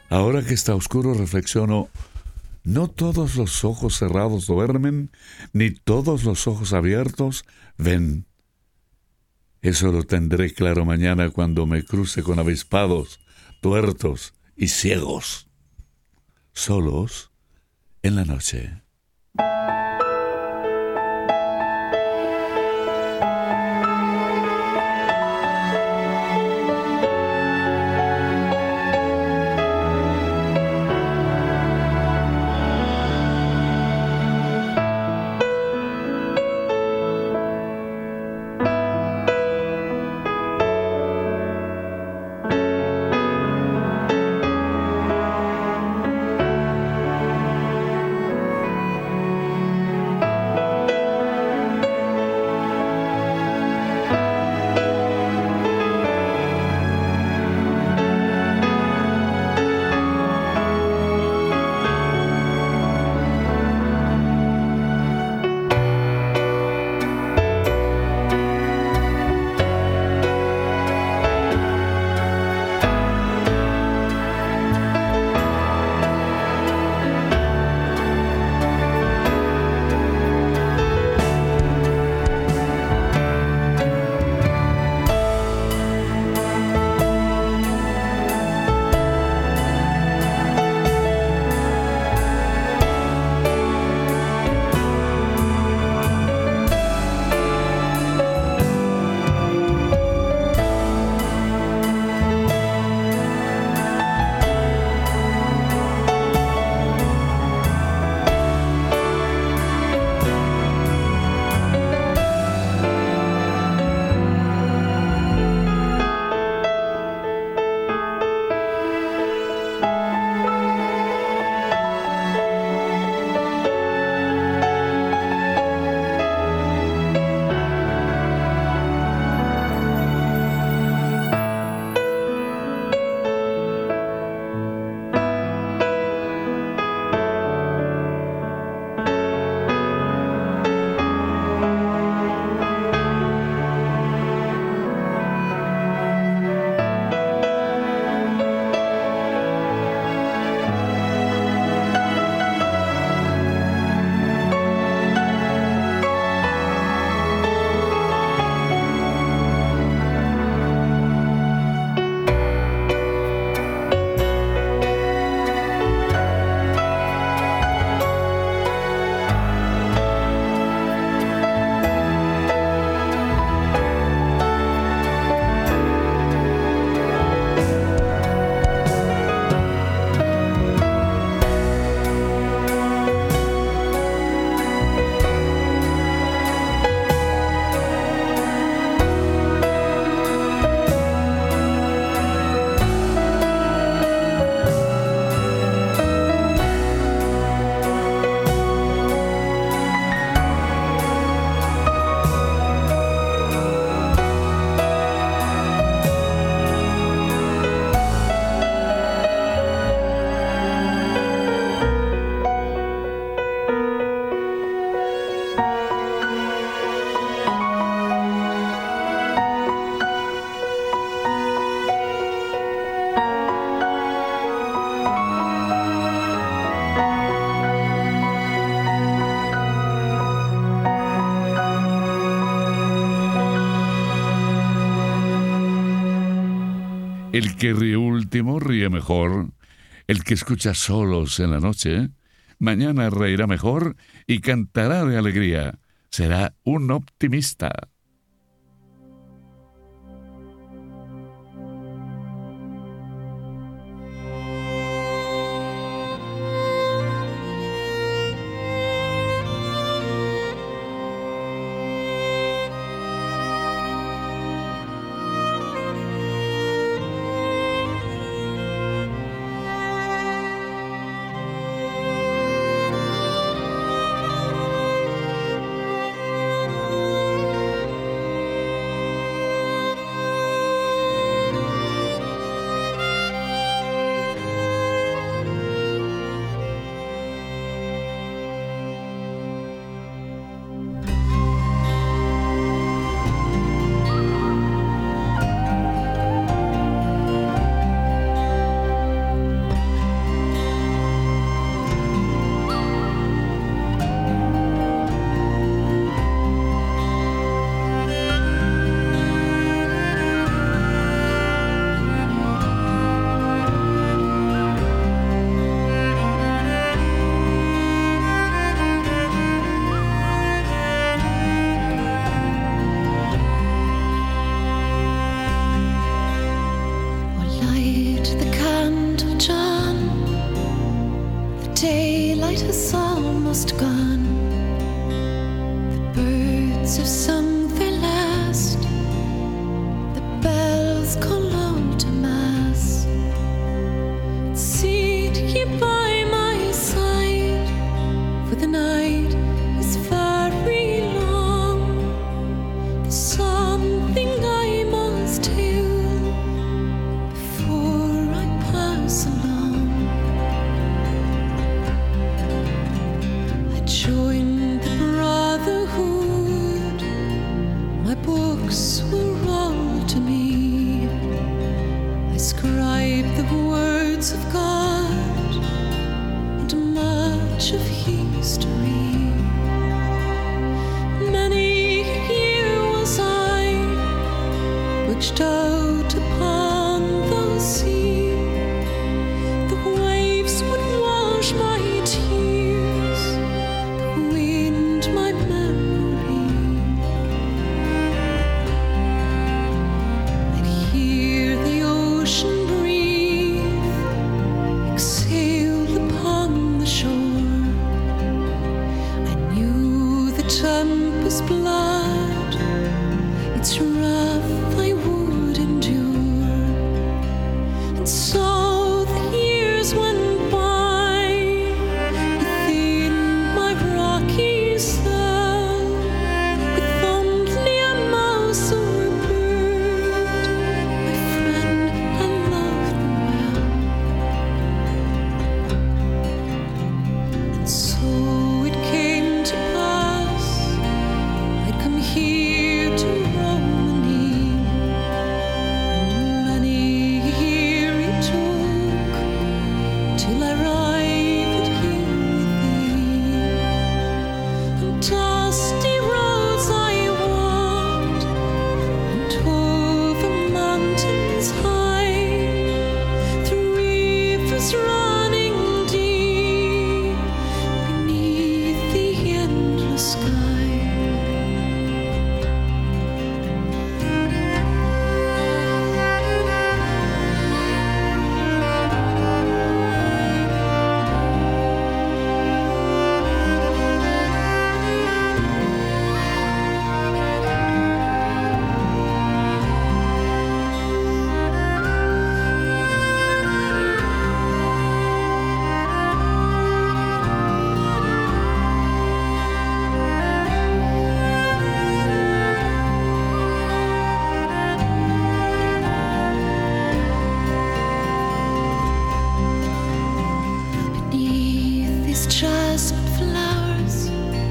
Ahora que está oscuro, reflexiono, no todos los ojos cerrados duermen, ni todos los ojos abiertos ven. Eso lo tendré claro mañana cuando me cruce con avispados, tuertos y ciegos, solos en la noche. El que ríe último ríe mejor. El que escucha solos en la noche, mañana reirá mejor y cantará de alegría. Será un optimista. have sung their last. The bells call all to mass. Sit ye by my side, for the night is very long. There's something I must tell before I pass along. I joined the brotherhood. My books were all to me. I scribed the words of God and much of history. Many a year was I butched out upon the sea. The waves would wash my tears, the wind my memory. I'd hear the ocean breathe, exhale upon the shore. I knew the tempest blood, its wrath I would endure. And so the years went by within my rocky cell, with only a mouse or a bird, my friend, I loved them well. And so it came to pass, I'd come here to Romany, and many a year it took till I arrived here with thee. On dusty roads I walked, and over mountains high, through rivers running deep, beneath the endless sky. Beneath these jasmine flowers,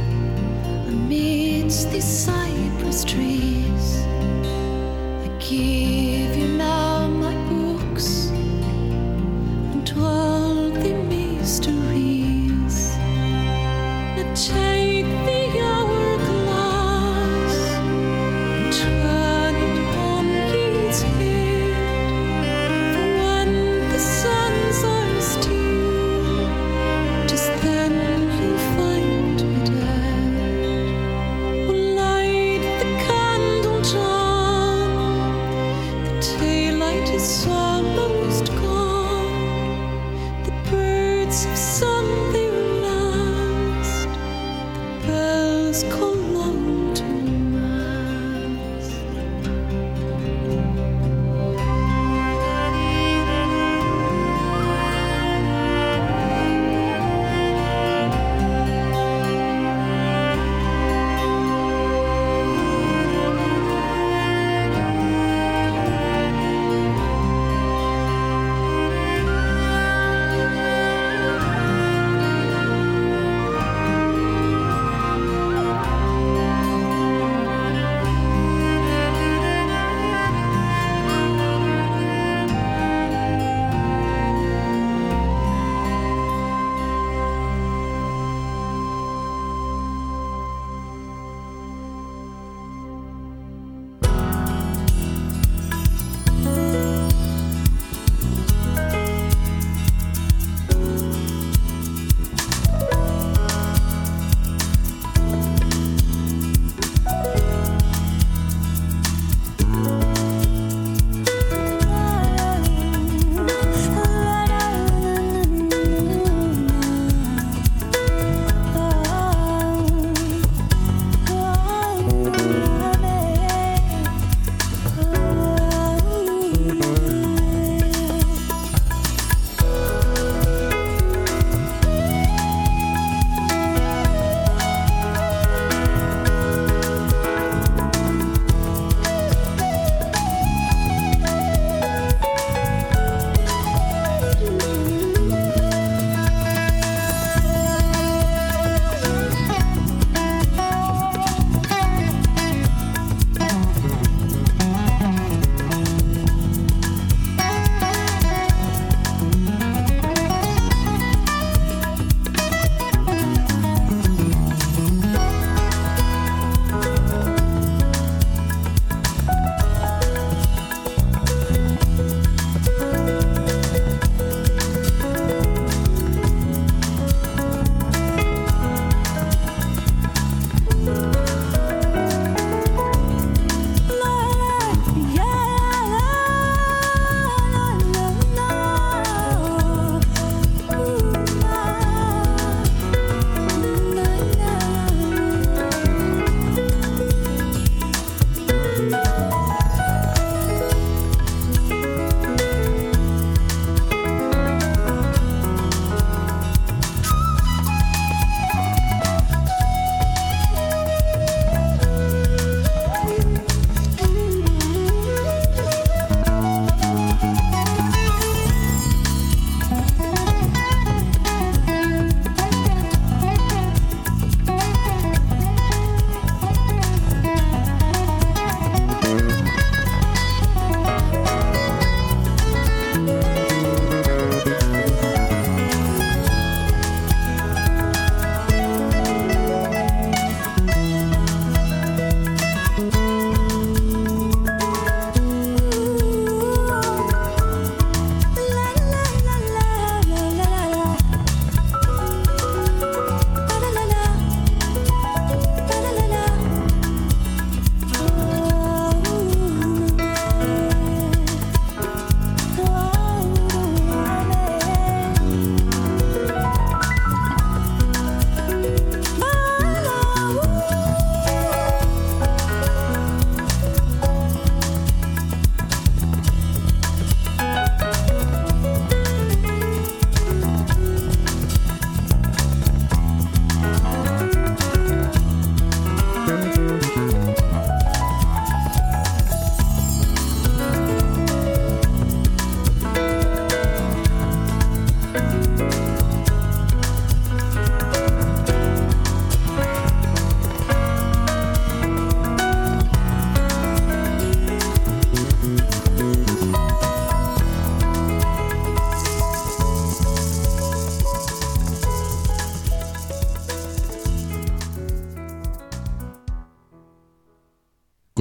amidst these cypress trees, I give you now my books and all the mysteries. Now take the hourglass and turn it on its head, for when the suns are still, 'tis then you'll find me dead. Oh, light the candle, John. The daylight is almost gone. The birds have sung their last. The bells call on to mass.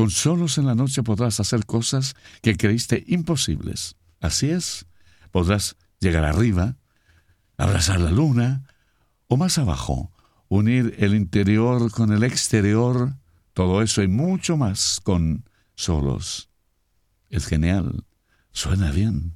Con solos en la noche podrás hacer cosas que creíste imposibles. Así es, podrás llegar arriba, abrazar la luna, o más abajo, unir el interior con el exterior, todo eso y mucho más con solos. Es genial, suena bien.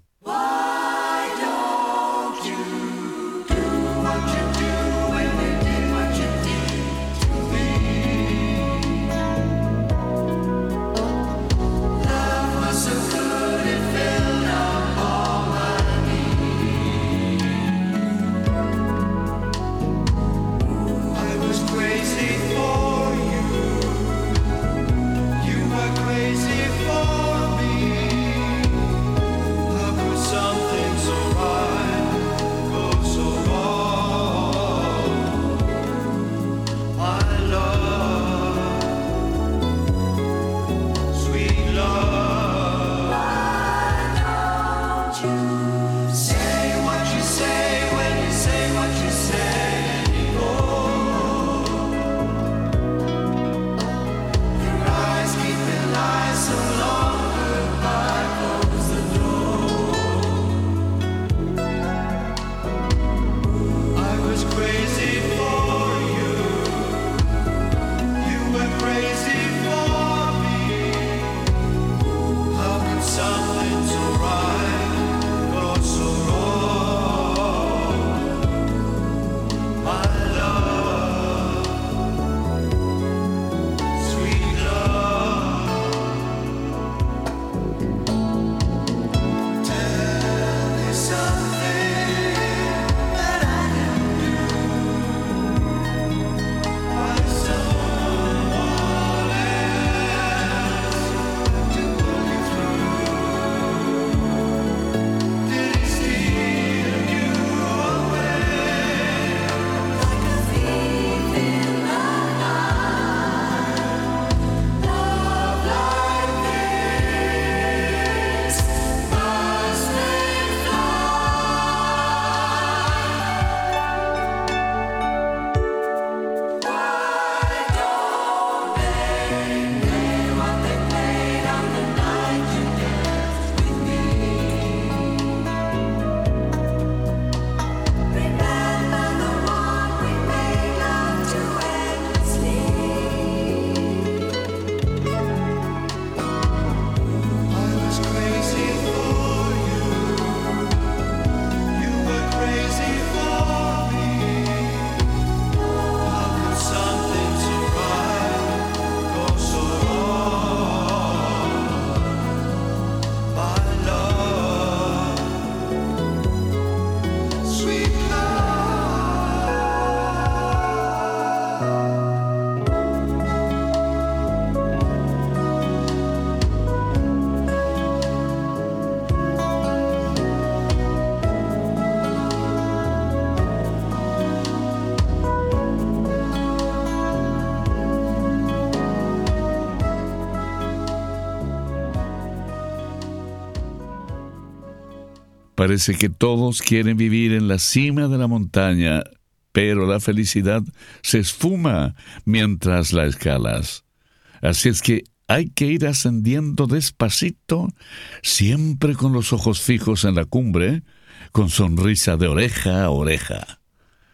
Parece que todos quieren vivir en la cima de la montaña, pero la felicidad se esfuma mientras la escalas. Así es que hay que ir ascendiendo despacito, siempre con los ojos fijos en la cumbre, con sonrisa de oreja a oreja.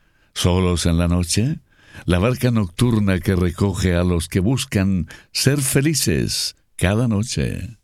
Solos en la noche, la barca nocturna que recoge a los que buscan ser felices cada noche.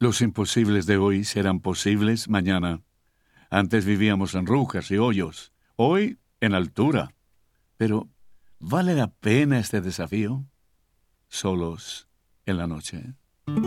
Los imposibles de hoy serán posibles mañana. Antes vivíamos en rucas y hoyos, hoy en altura. Pero, ¿vale la pena este desafío? Solos en la noche.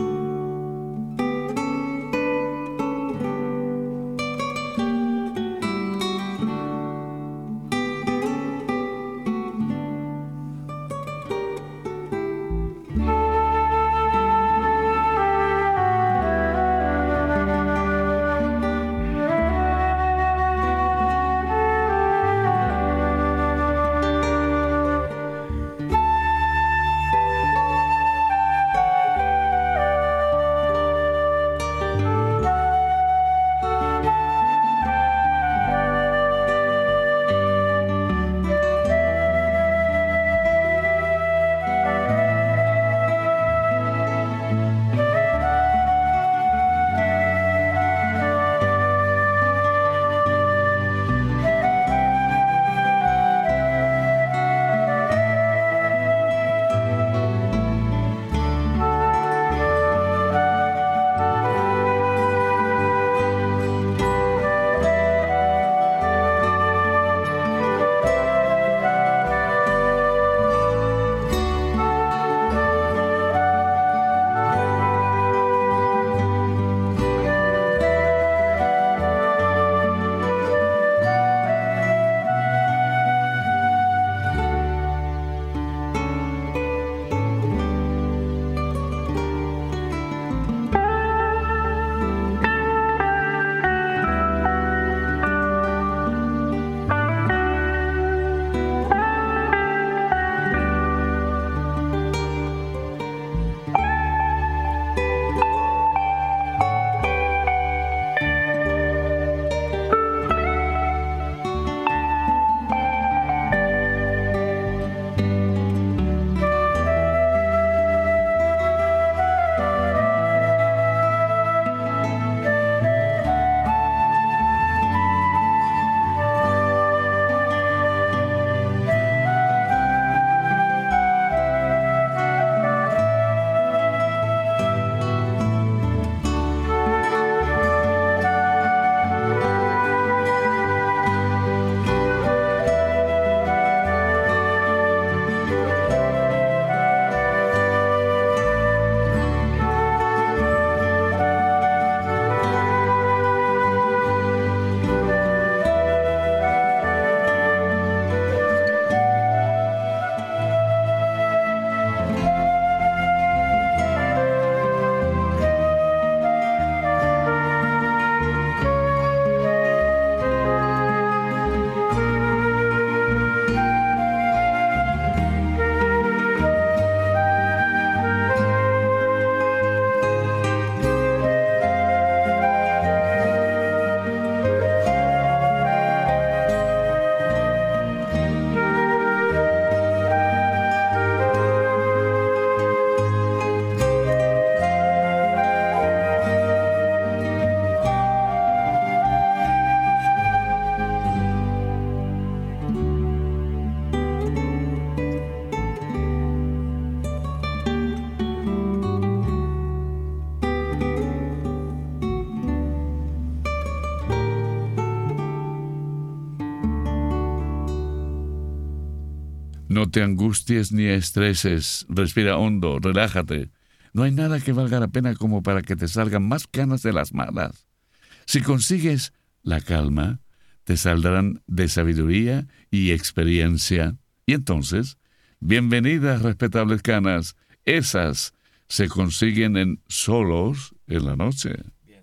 No te angusties ni estreses, respira hondo, relájate. No hay nada que valga la pena como para que te salgan más canas de las malas. Si consigues la calma, te saldrán de sabiduría y experiencia. Y entonces, bienvenidas respetables canas, esas se consiguen en solos en la noche. Bien.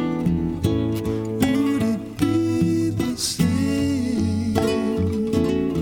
Would it be the same?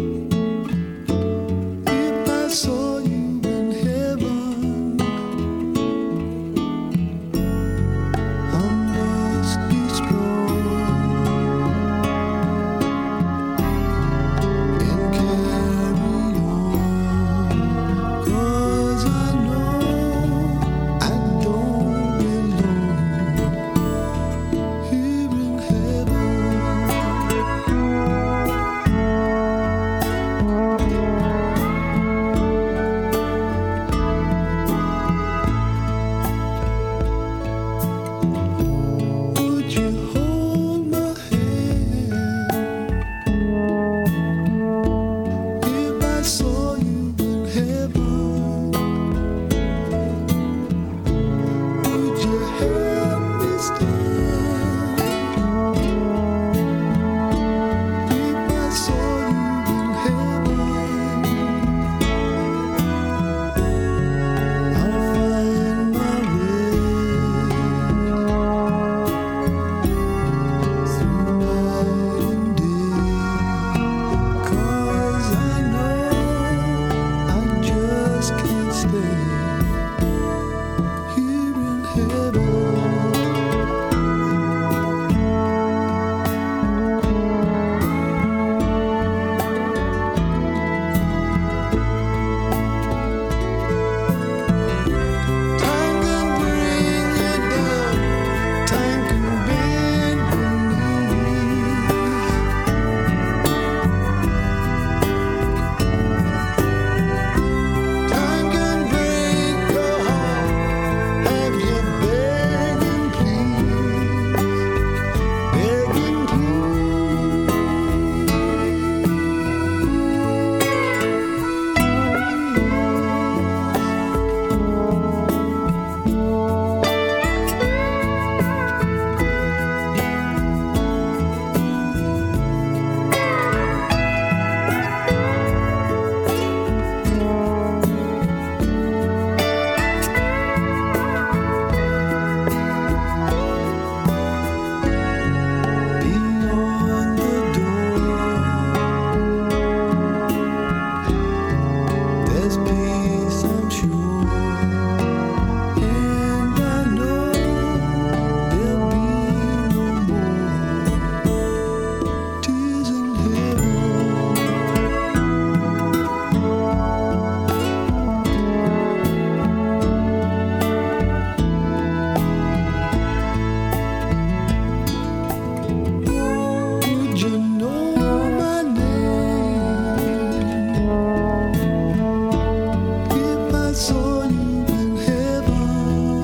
saw you in heaven,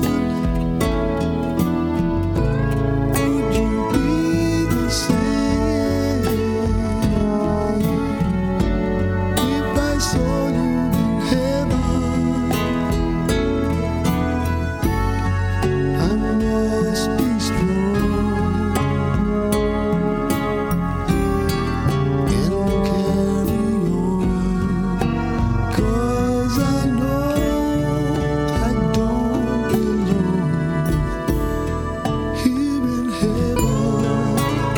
would you be the same? If I saw you in heaven, I must be strong and carry on, 'cause I know I don't belong here in heaven.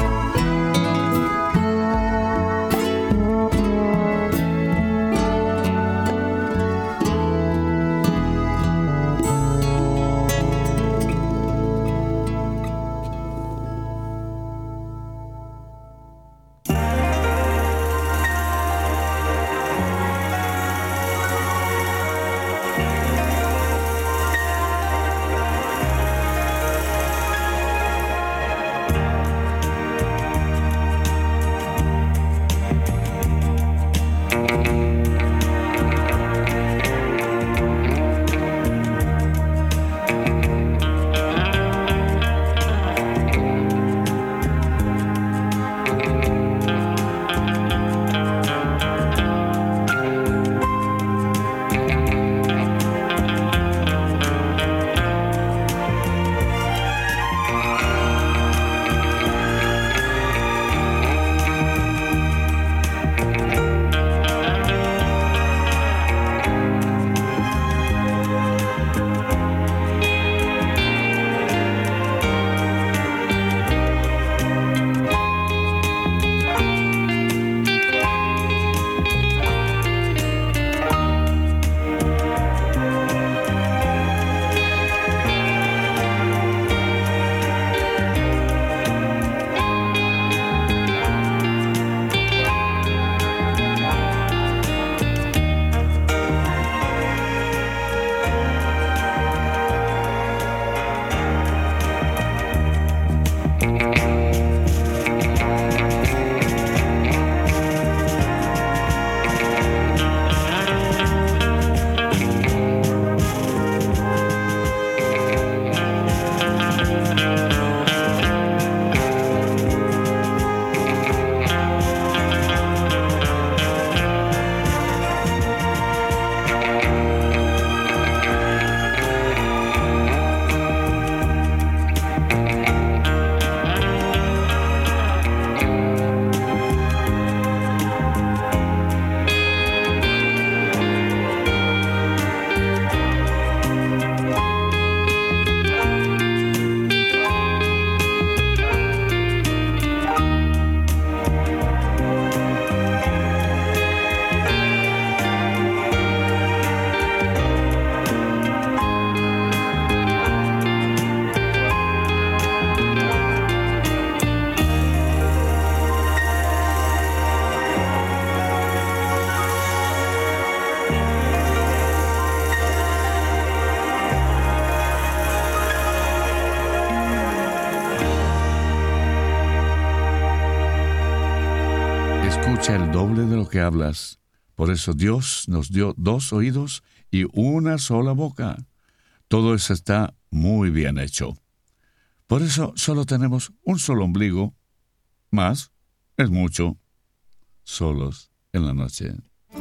Escucha el doble de lo que hablas. Por eso Dios nos dio 2 oídos y una sola boca. Todo eso está muy bien hecho. Por eso solo tenemos un solo ombligo. Más es mucho. Solos en la noche.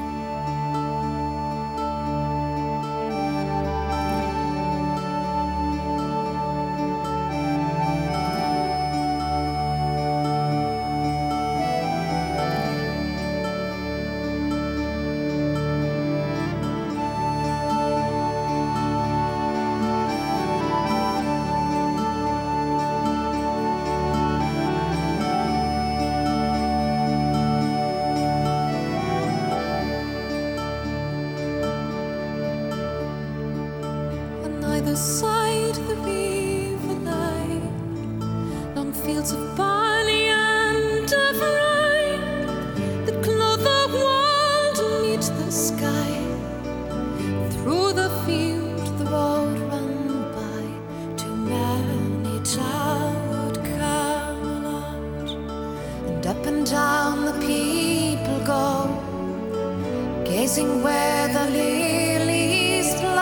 Either side the river lie, long fields of barley and of rye that clothe the world meet the sky. Through the field the road ran by to many towered Camelot, and up and down the people go, gazing where the lilies blow.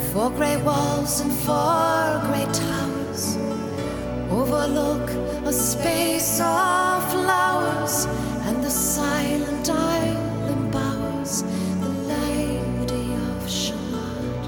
4 grey walls and 4 grey towers overlook a space of flowers, and the silent island bowers the Lady of Shalott.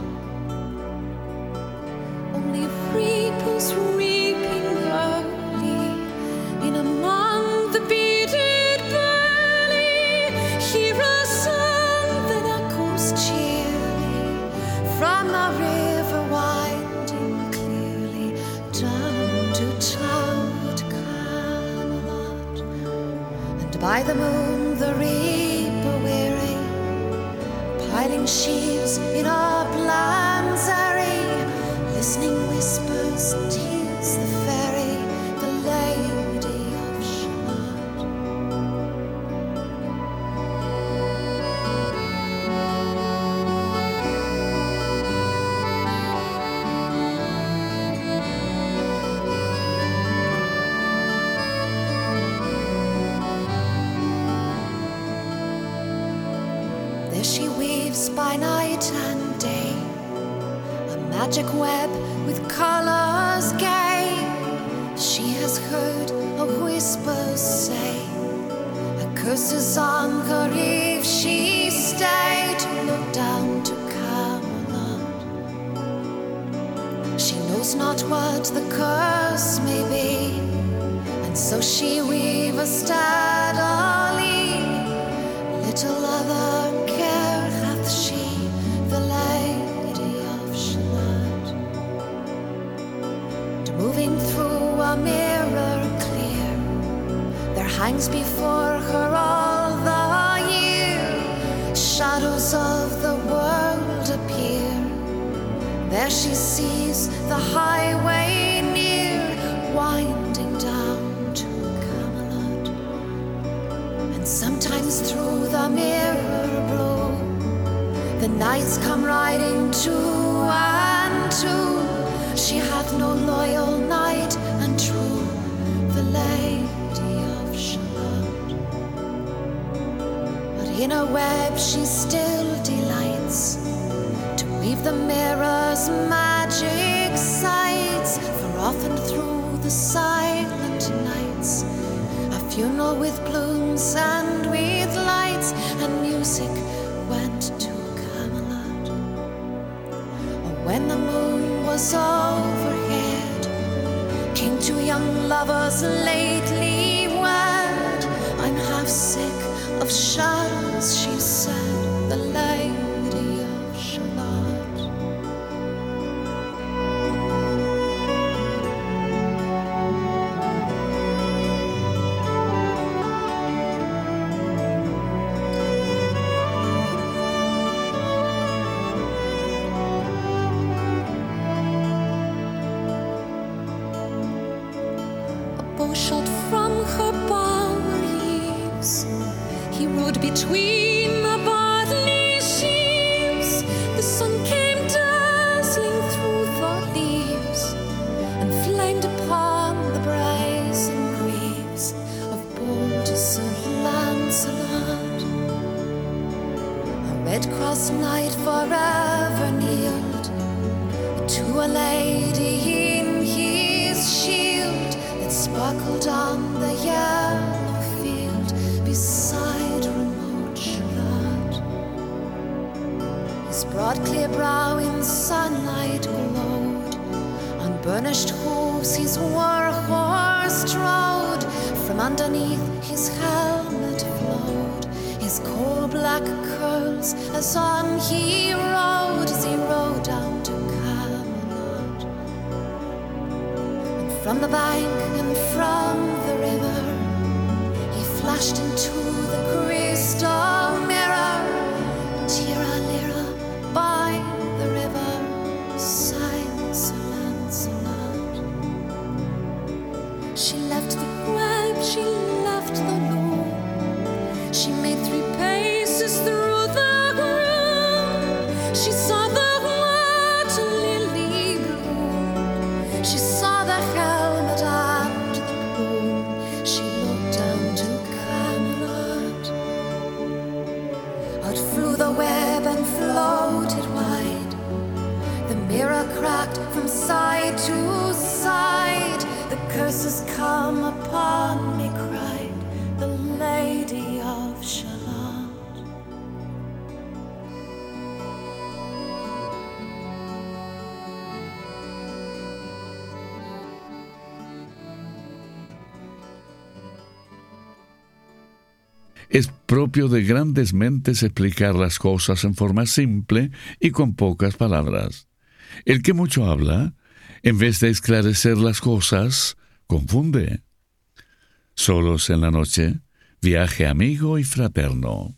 Only reapers reaping early in among the beaded barley hear a song that echoes cheerly from a river winding clearly down to towered Camelot. And by the moon the reaper weary, piling sheaves in uplands airy, listening whispers, tears the fairy, the Lady of Shalott. There she weaves by night and day a magic web with colors gay. She has heard a whisper say, a curse is on her if she stay to look down to Camelot. She knows not what the curse may be, and so she weaves steadily. Little other care hath she, the Lady of Shalott. And moving through a mirror clear, there hangs before her all the year. Shadows of the world appear. There she sees the highway near, winding down to Camelot. And sometimes through the mirror blow, the knights come riding two and two. She hath no loyal knight and true, the Lady of Shalott. But in her web she still delights to weave the mirror's magic sights. For often through the silent nights a funeral with plumes and with lights and music went to Camelot. Or when the moon was overhead, came 2 young lovers lately wed. I'm half sick of shadows, she said, the Lady of Shalott. Bow shot from her bower leaves, he rode between the barley sheaves. The sun came dazzling through the leaves and flamed upon the brazen greaves of bold Sir Lancelot. A red-cross knight forever kneeled to a lady in his shield that sparkled on the yellow field beside remote Shalott. His broad clear brow in sunlight glowed, on burnished hooves his war horse trode. From underneath his helmet flowed his coal-black curls as on he rode down to Camelot. And from the bank and from the river he flashed into the crystal mirror. Tira lira by the river sighed Sir Lancelot. She left the web, she left the loom, she made 3 paces through the room. She saw the water lily bloom, she saw the helmet and the plume. She looked down to Camelot. rocked from side to side. The curses come upon me, cried the Lady of Shalott. Es propio de grandes mentes explicar las cosas en forma simple y con pocas palabras. El que mucho habla, en vez de esclarecer las cosas, confunde. Solos en la noche, viaje amigo y fraterno.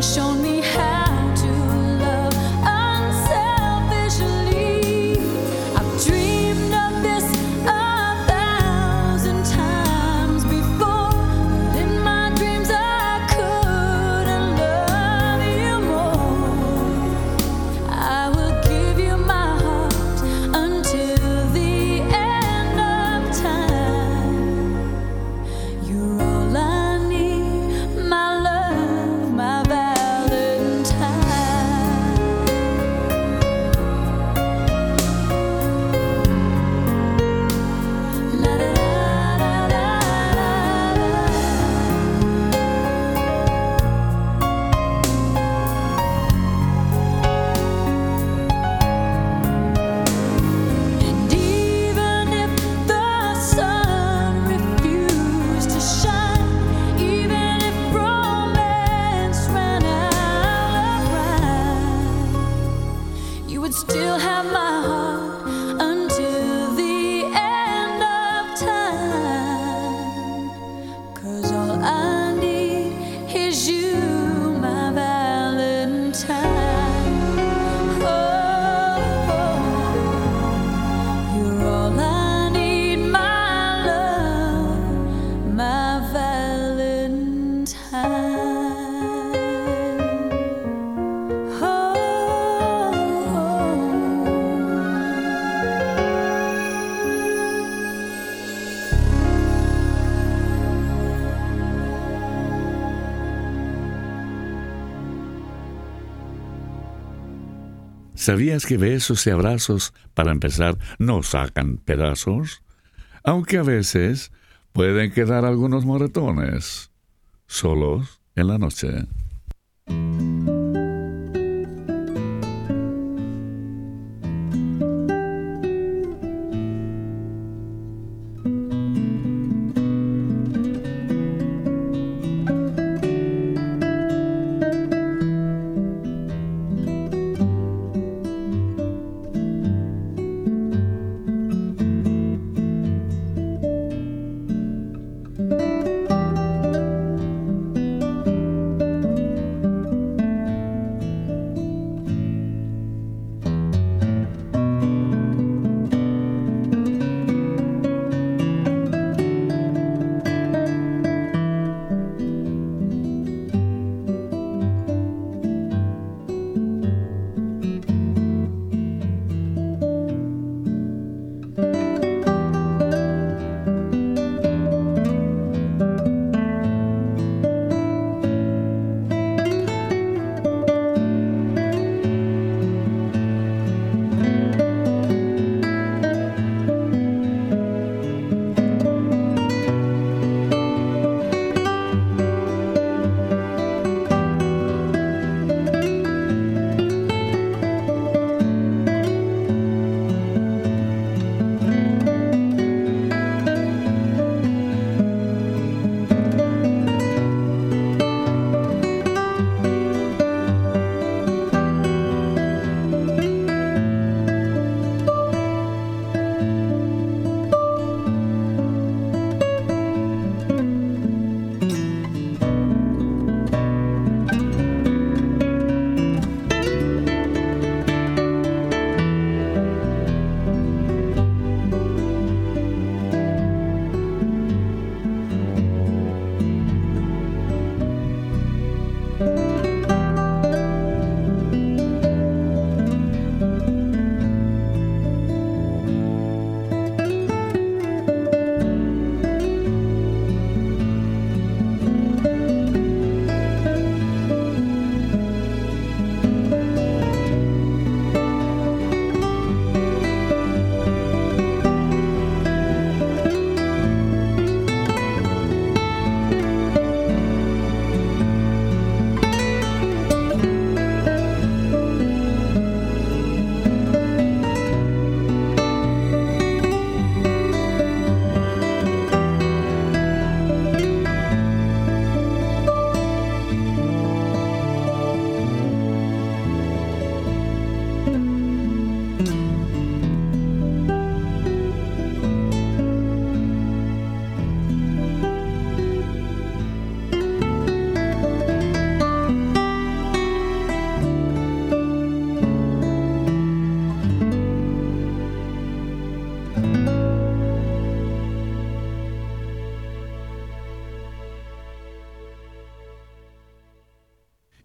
shown me how to love unselfishly. I've dreamed of this 1,000 times before, but in my dreams I couldn't love you more. I will give you my heart until the end of time. You're all I need, my love, my Valentine. La da da da And even if the sun refused to shine, even if romance ran out of rhyme, you would still have my heart until the end of time. 'Cause all I need is you, my Valentine. Oh, you're all I need, my love, my Valentine. Oh. ¿Sabías que besos y abrazos, para empezar, no sacan pedazos? Aunque a veces pueden quedar algunos moretones, solos en la noche.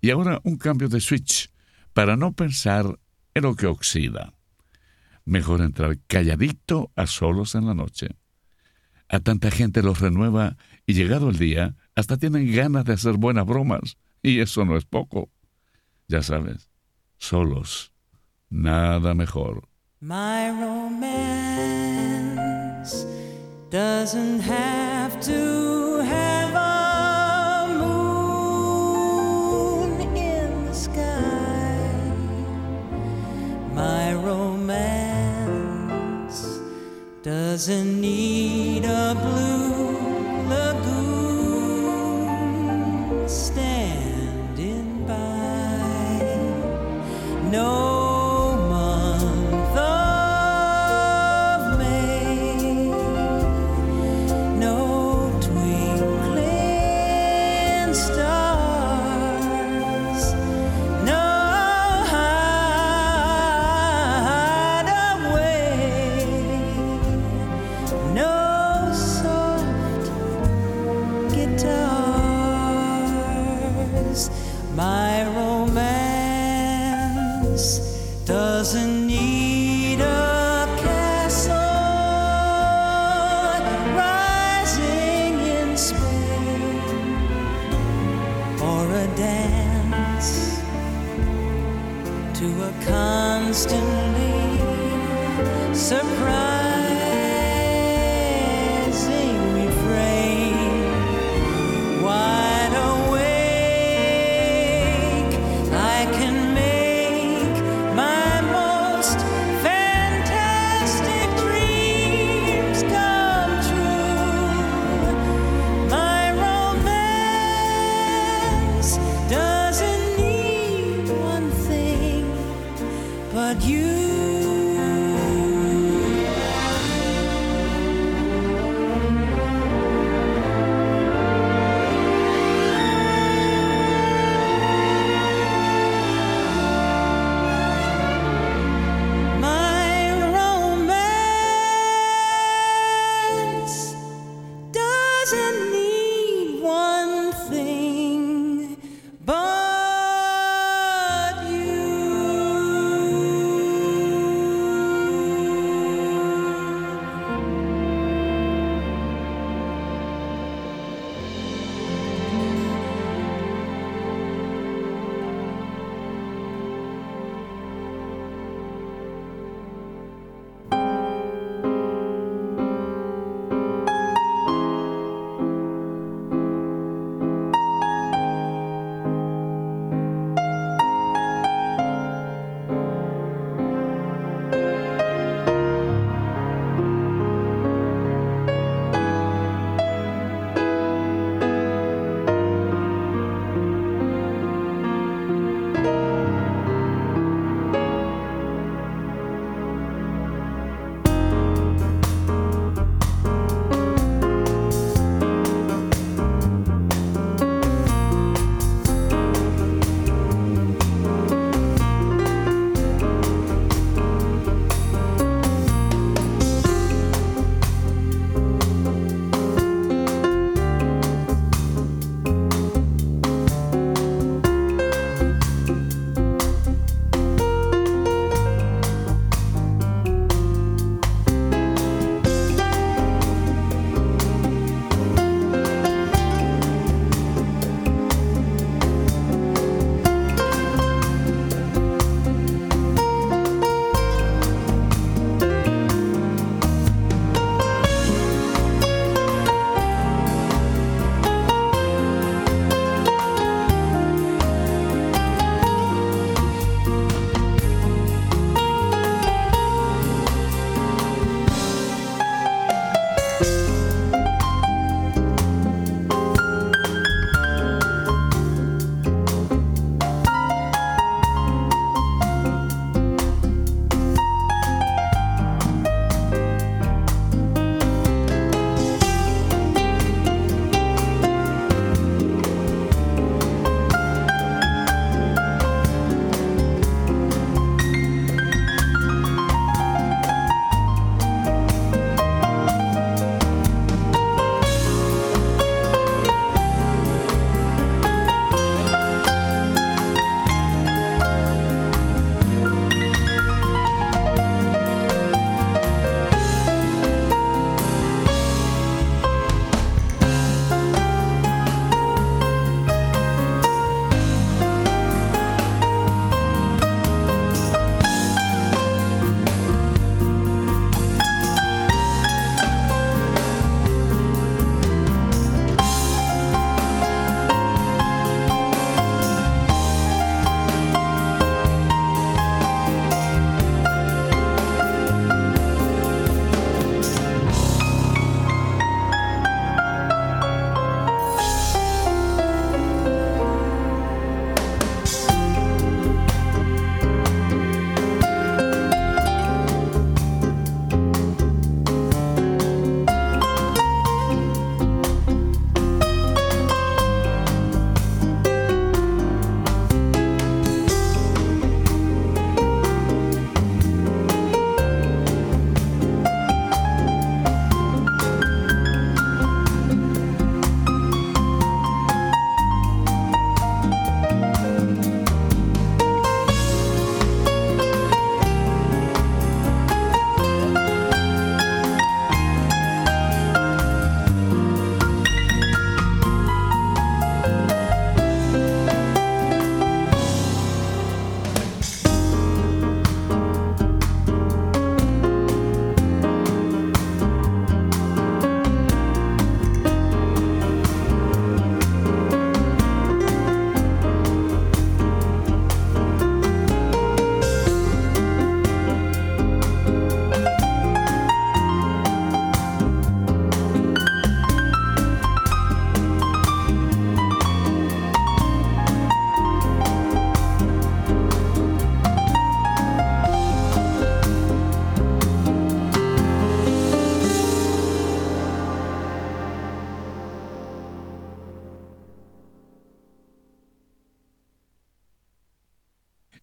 Y ahora un cambio de switch para no pensar en lo que oxida. Mejor entrar calladito a solos en la noche. A tanta gente los renueva y llegado el día, hasta tienen ganas de hacer buenas bromas. Y eso no es poco. Ya sabes, solos, nada mejor. My romance doesn't have to have a moon in the sky. My romance doesn't need a blue lagoon standing by. No month of May, no twinkling stars, no hideaway, no soft guitars. My romance doesn't need a castle rising in Spain or a dance to a constantly surprising refrain. Wide awake, I can make my most fantastic dreams come true. My romance doesn't need one thing but you.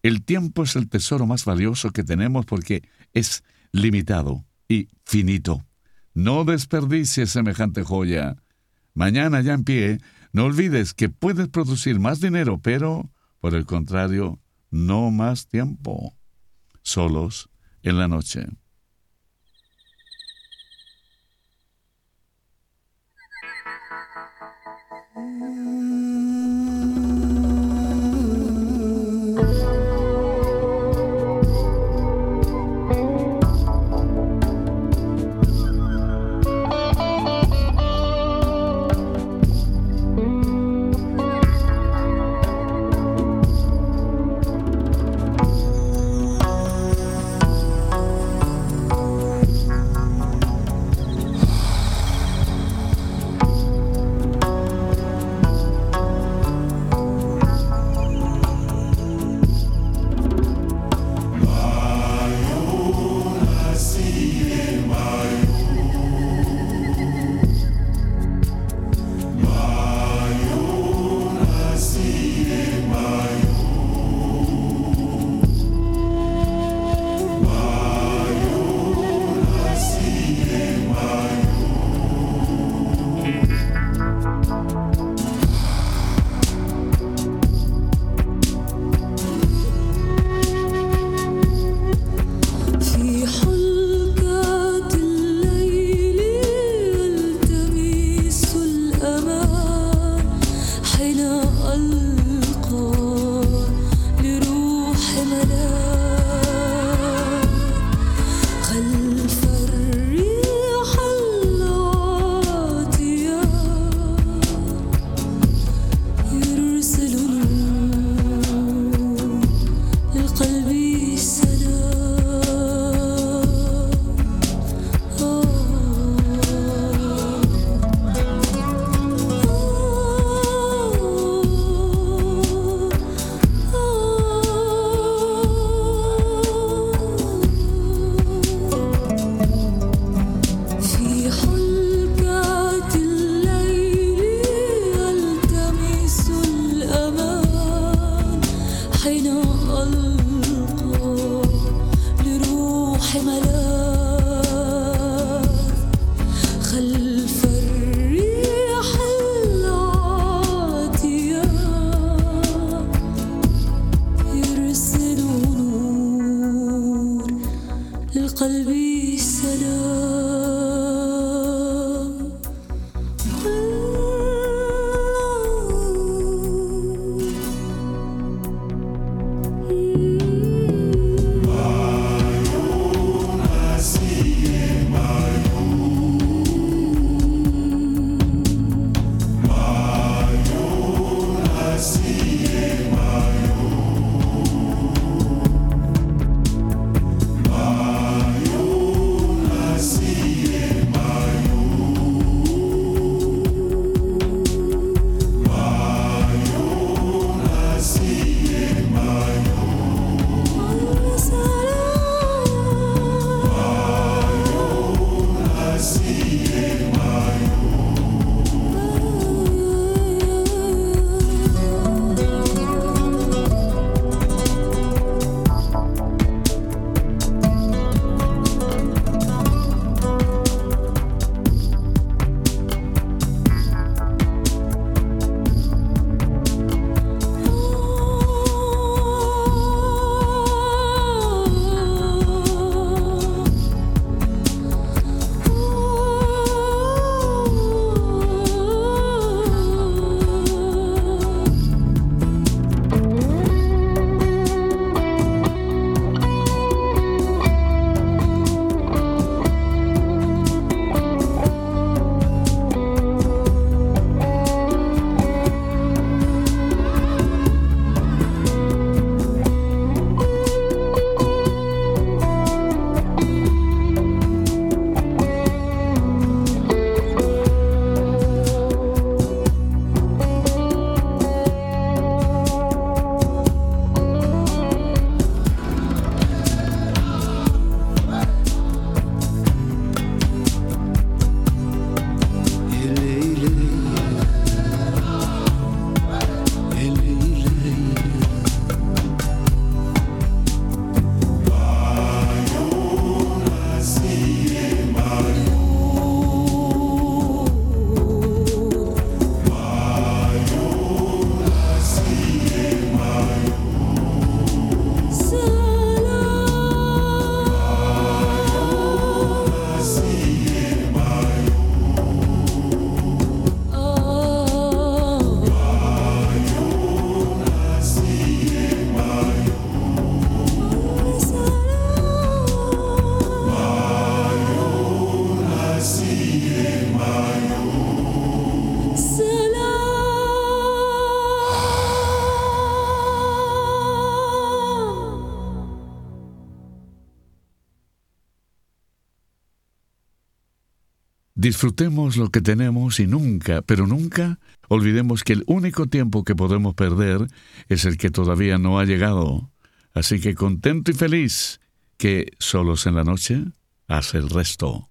El tiempo es el tesoro más valioso que tenemos porque es limitado y finito. No desperdicies semejante joya. Mañana ya en pie, no olvides que puedes producir más dinero, pero, por el contrario, no más tiempo. Solos en la noche. قلبي سلام See Disfrutemos lo que tenemos y nunca, pero nunca, olvidemos que el único tiempo que podemos perder es el que todavía no ha llegado. Así que contento y feliz, que solos en la noche hace el resto.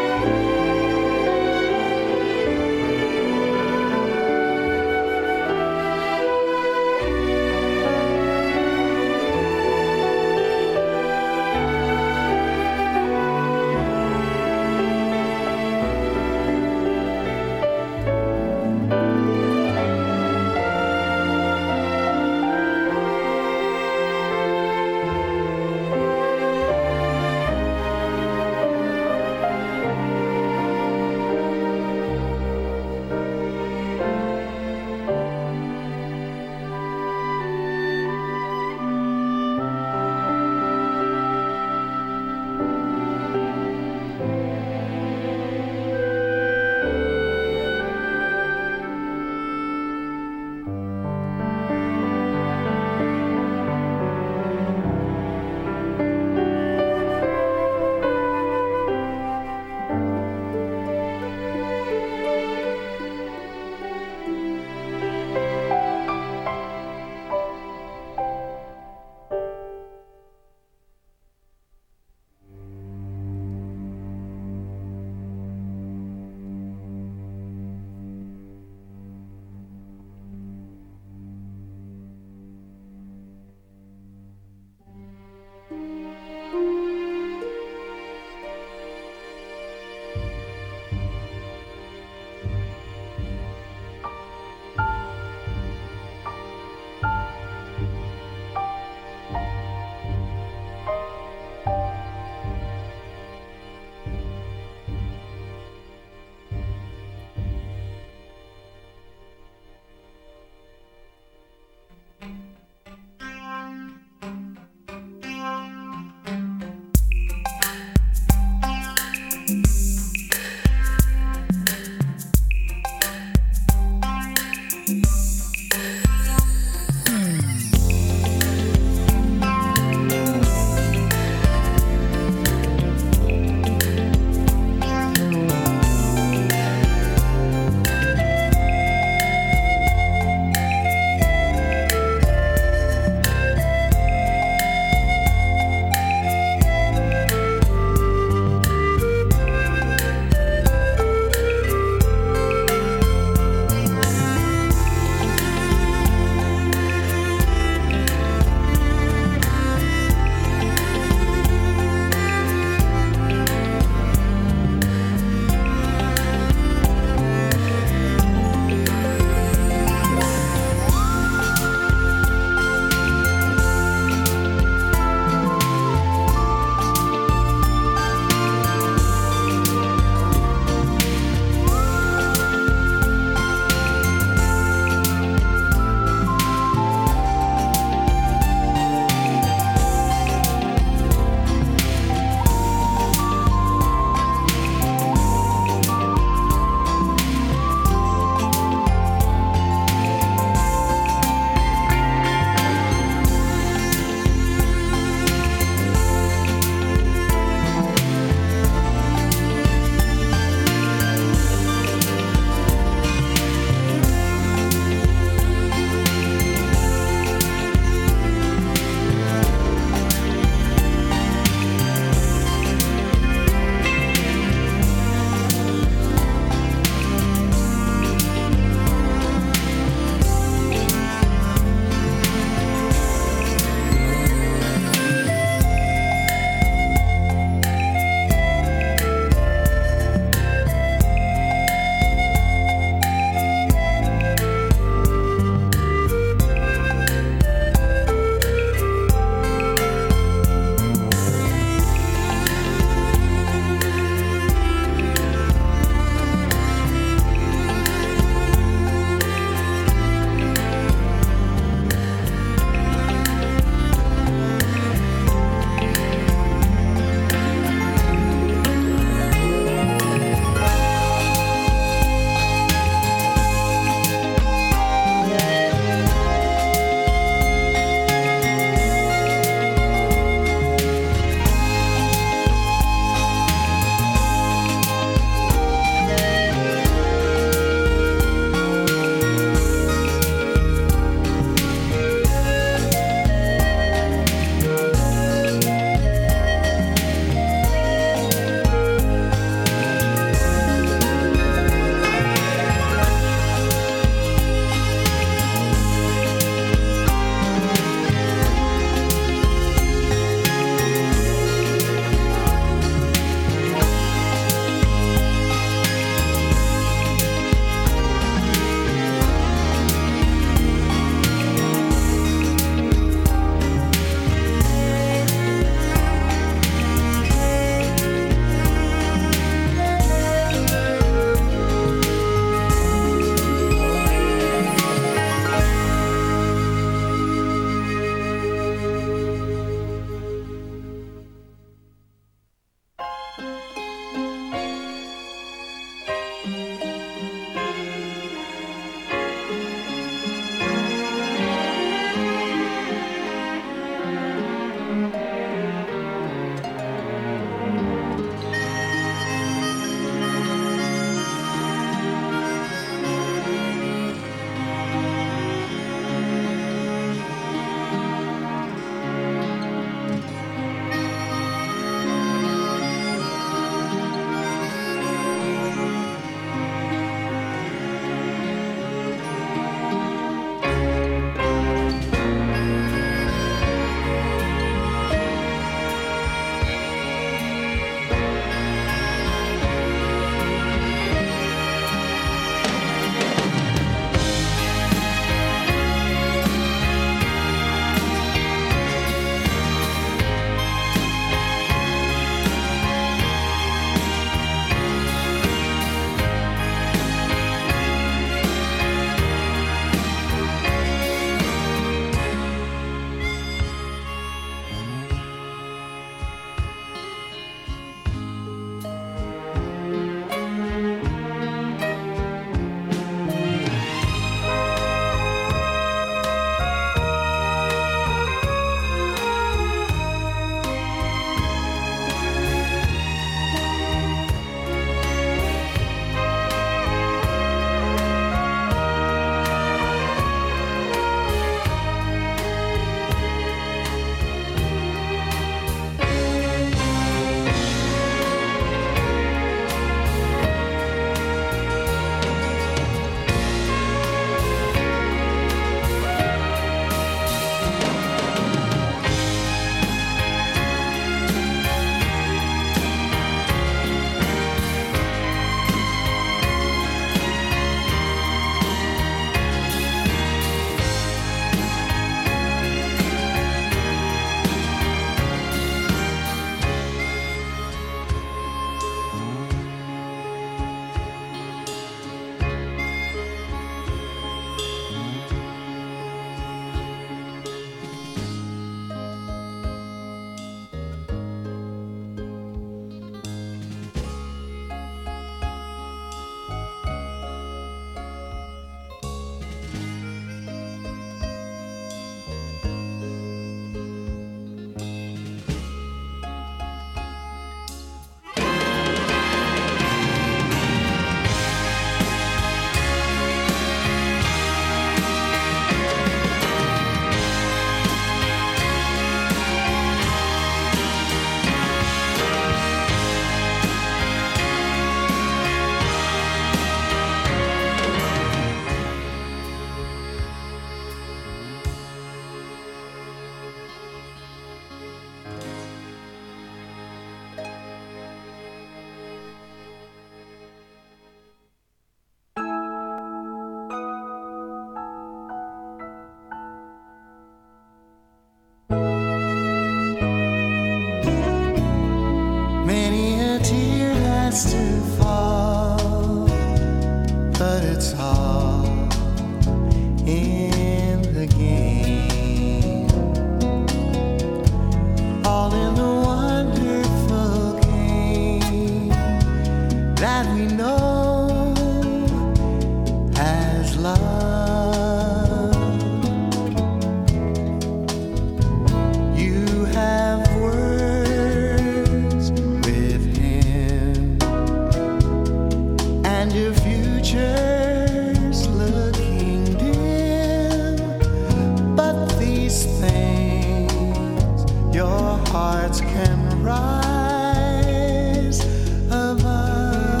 clouds can rise above.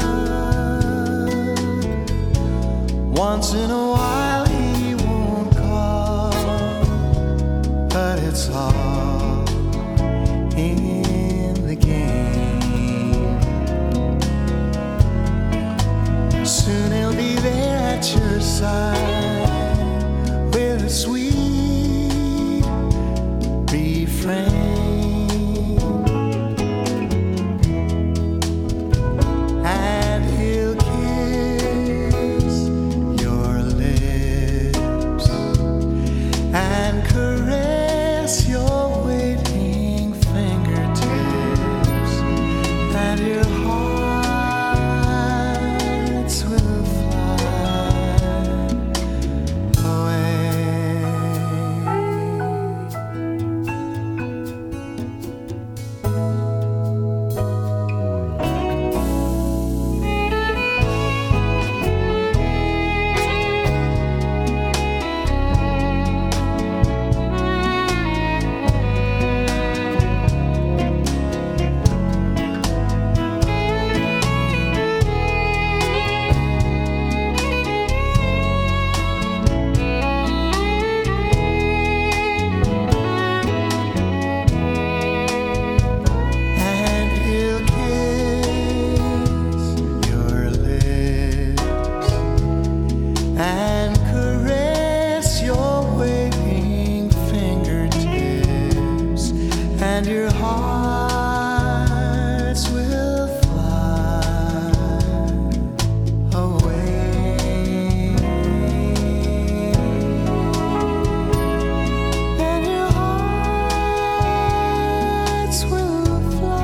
Once in a while he won't call, but it's all in the game. Soon he'll be there at your side with a sweet refrain. And he'll kiss your lips and caress your waiting fingertips, and your hearts will fly away. And he'll kiss your lips and caress your waiting fingertips, and your hearts will fly away. And your hearts will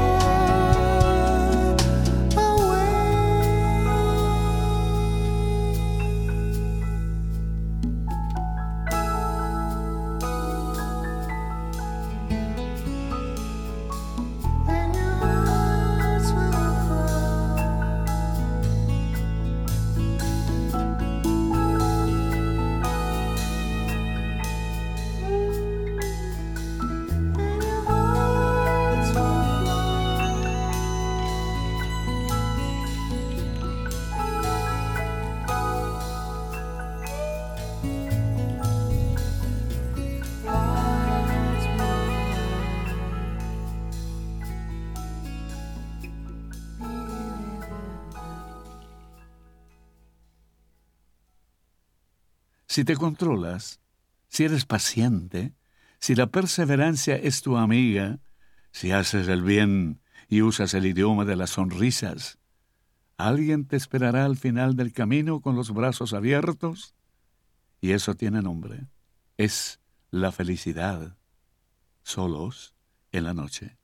fly away. And your hearts will Si te controlas, si eres paciente, si la perseverancia es tu amiga, si haces el bien y usas el idioma de las sonrisas, alguien te esperará al final del camino con los brazos abiertos, y eso tiene nombre. Es la felicidad. Solos en la noche.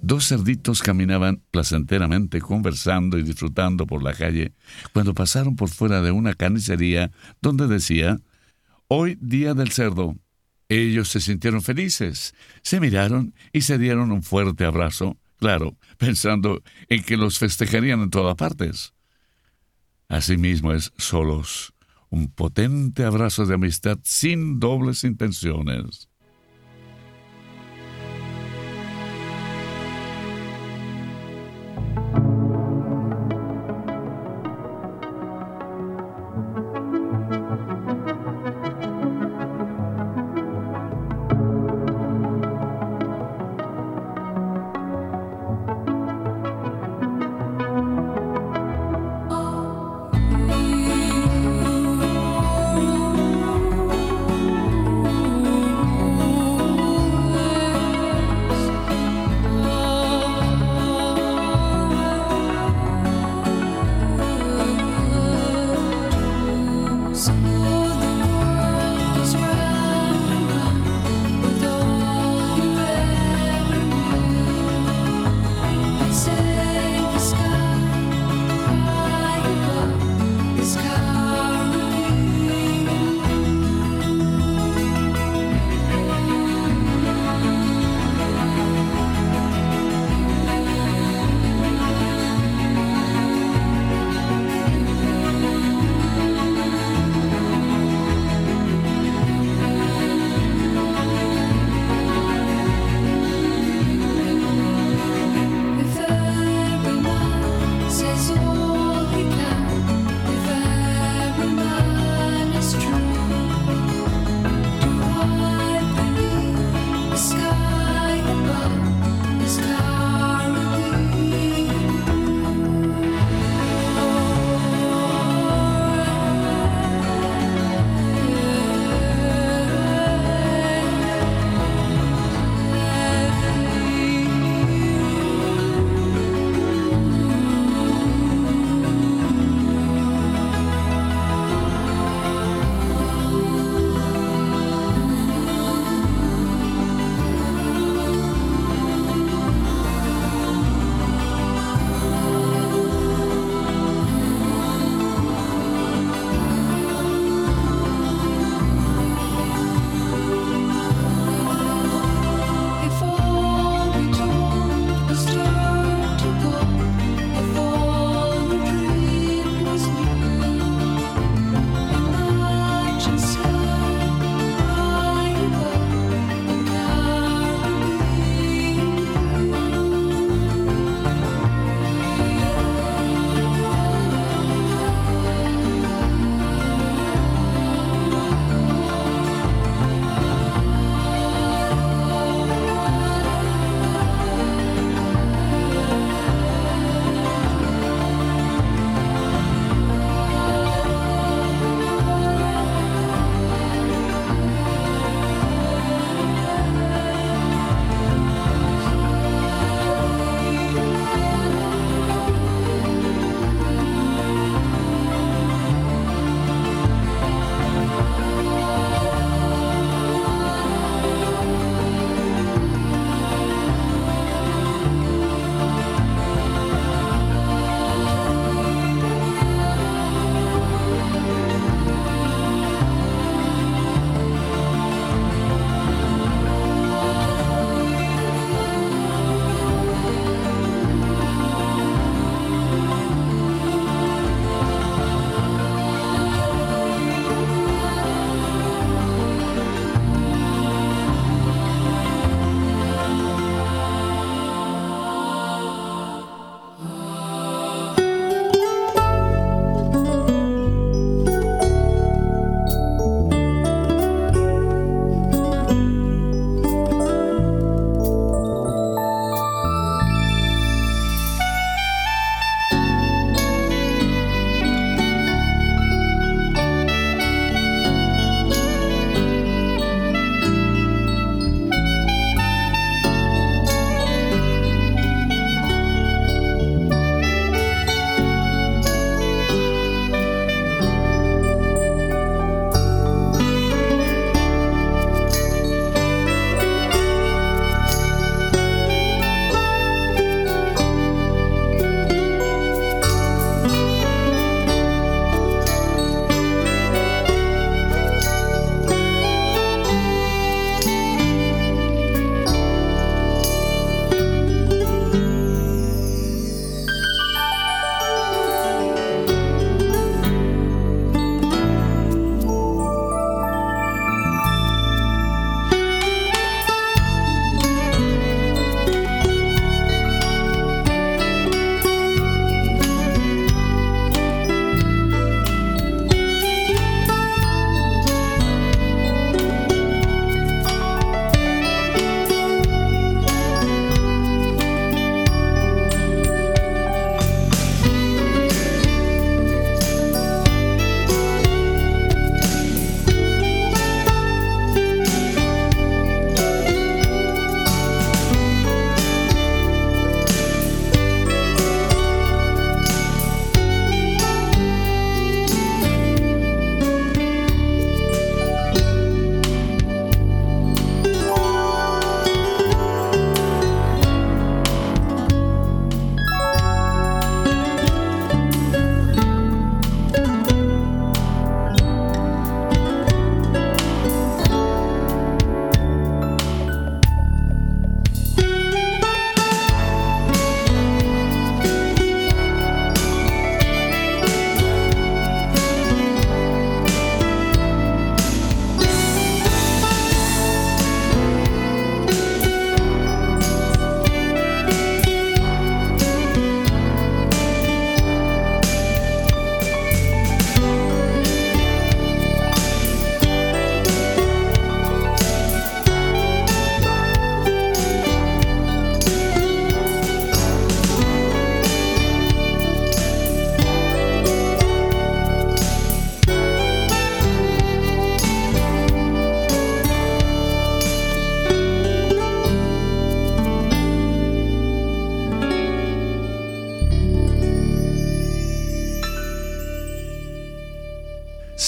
2 cerditos caminaban placenteramente conversando y disfrutando por la calle cuando pasaron por fuera de una carnicería donde decía: «Hoy día del cerdo». Ellos se sintieron felices, se miraron y se dieron un fuerte abrazo, claro, pensando en que los festejarían en todas partes. Asimismo es solos, un potente abrazo de amistad sin dobles intenciones.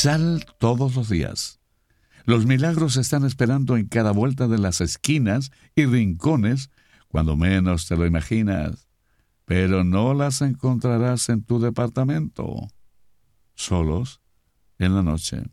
Sal todos los días. Los milagros están esperando en cada vuelta de las esquinas y rincones, cuando menos te lo imaginas, pero no las encontrarás en tu departamento, solos en la noche.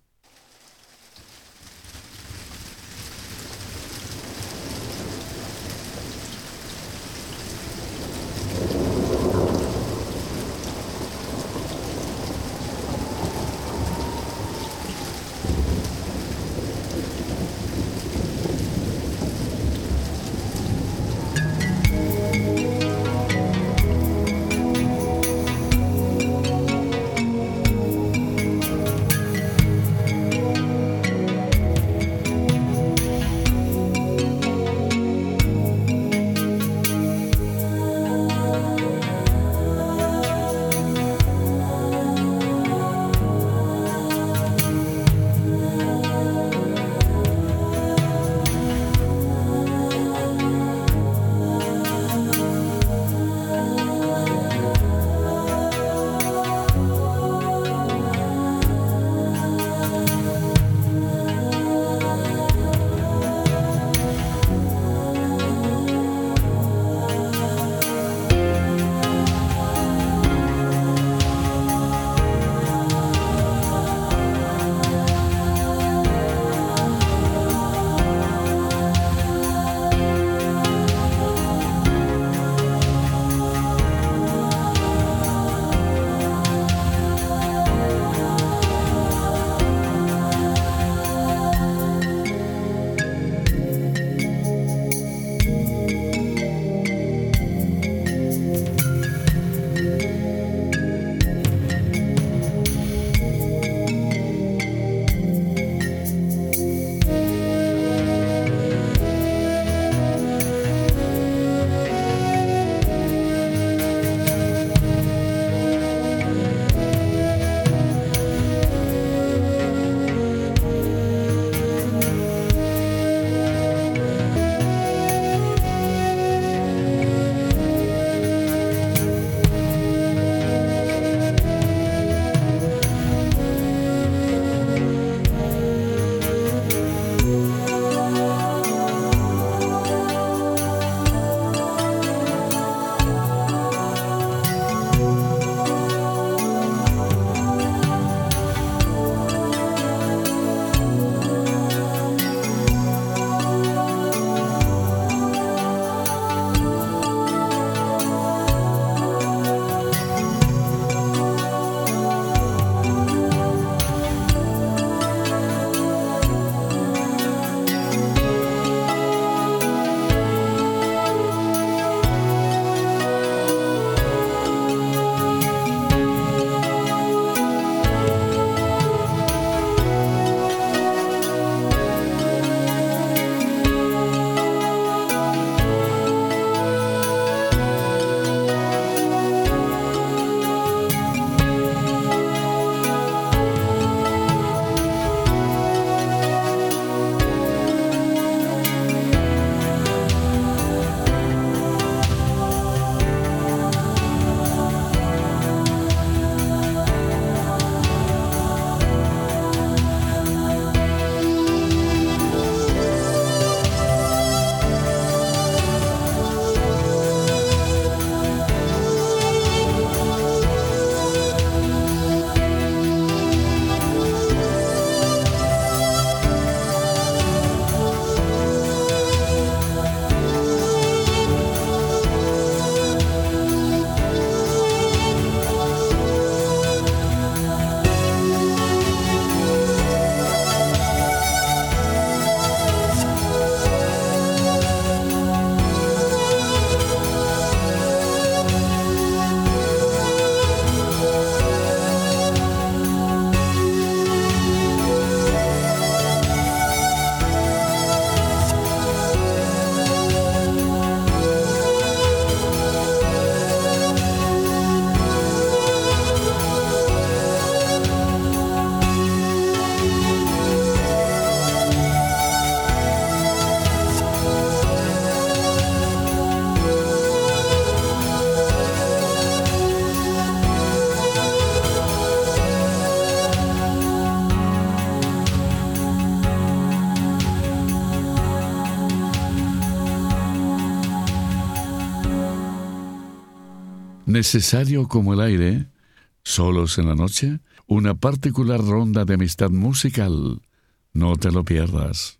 Necesario como el aire, solos en la noche, una particular ronda de amistad musical. No te lo pierdas.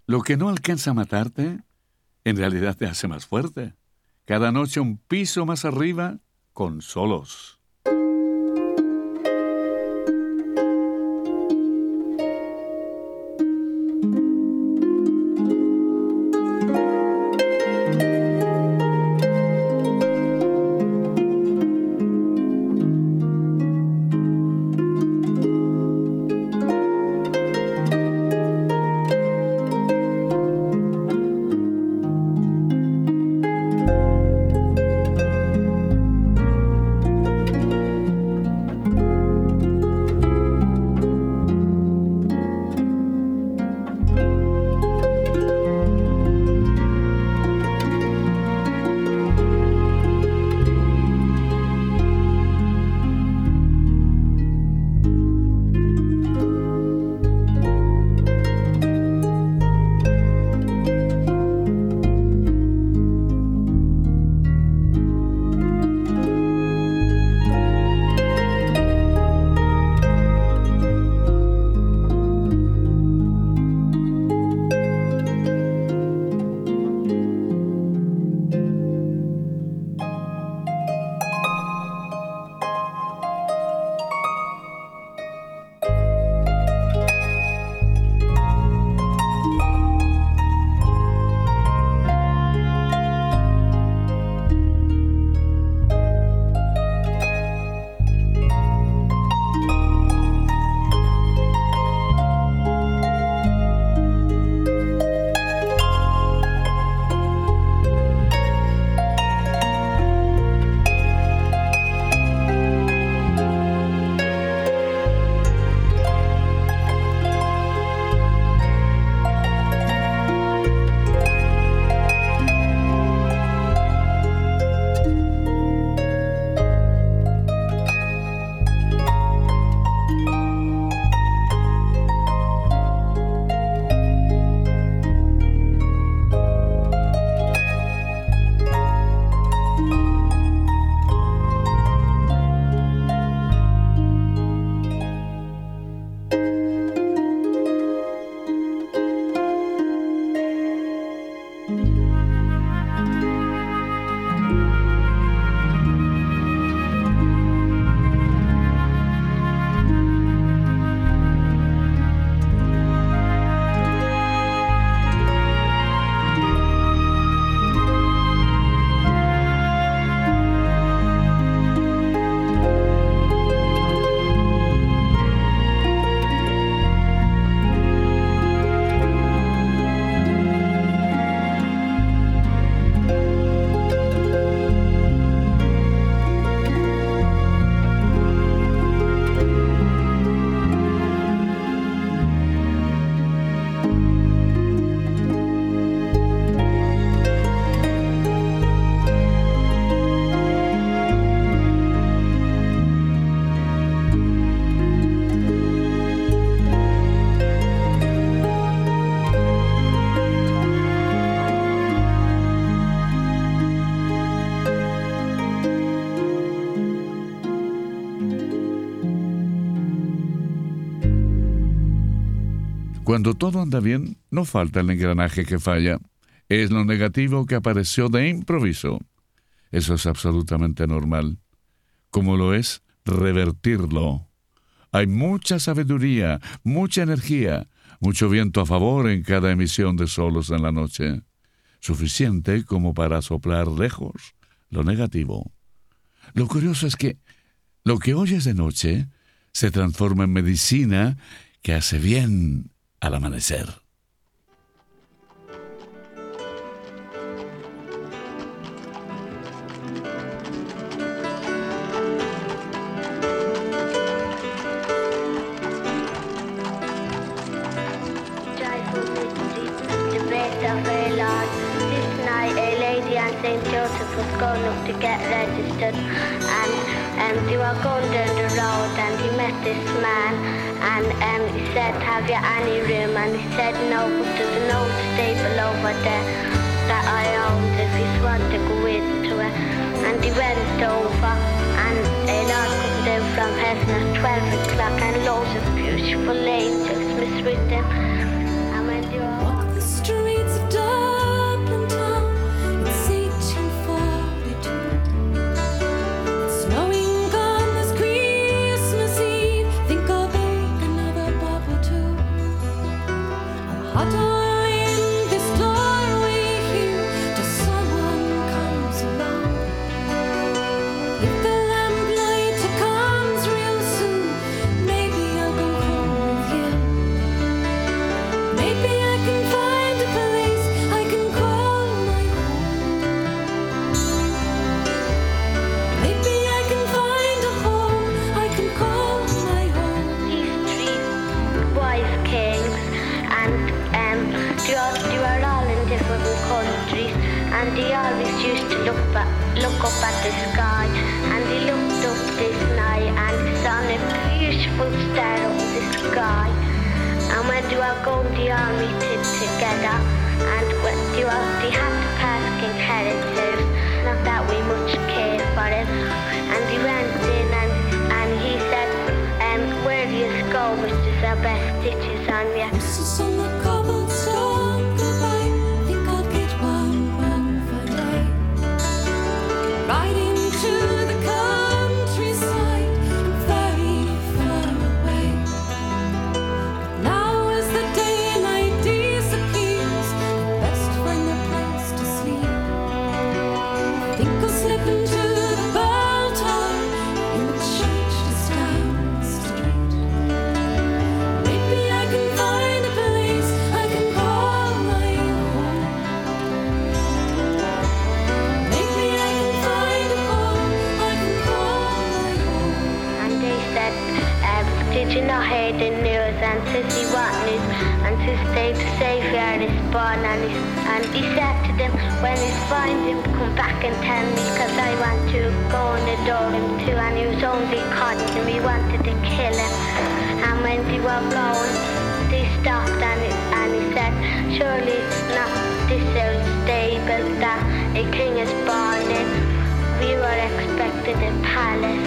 Lo que no alcanza a matarte, en realidad te hace más fuerte. Cada noche un piso más arriba, con Solos. Cuando todo anda bien, no falta el engranaje que falla. Es lo negativo que apareció de improviso. Eso es absolutamente normal. Como lo es revertirlo. Hay mucha sabiduría, mucha energía, mucho viento a favor en cada emisión de Solos en la noche. Suficiente como para soplar lejos lo negativo. Lo curioso es que lo que oyes de noche se transforma en medicina que hace bien al amanecer. St. Joseph was going up to get registered, and they were going down the road, and he met this man, and he said, "Have you any room?" And he said, "No, but there's an old stable over there that I own if you want to go into it." And he went over, and a Lord come down from heaven at 12 o'clock, and loads of beautiful angels was with him. And when they were Look up at the sky, and he looked up this night and saw a beautiful star up the sky. And when they were going the army together, and when they had to pass King Herod's house, not that we much cared for it. And he went in and he said, where do you go, Mr. Best stitches on you? This on the cobblestone goodbye. Think I'll get one for day. Riding to the countryside, very far away. Now as the daylight disappears, best find a place to sleep. Think I'll slip into the bell tower in the church just down the street. Maybe I can find a place I can call my home. Maybe I can find a home I can call my home. And they said, did you not hear the news? And Sissy, what news? And Sis said, the Saviour is born. And he said to them, when he's find him, come back and tell me, cause I want to go and adore him too. And he was only caught him, he wanted to kill him. And when they were blowing, they stopped and he said, surely it's not this old stable that a king is born in. We were expected a palace.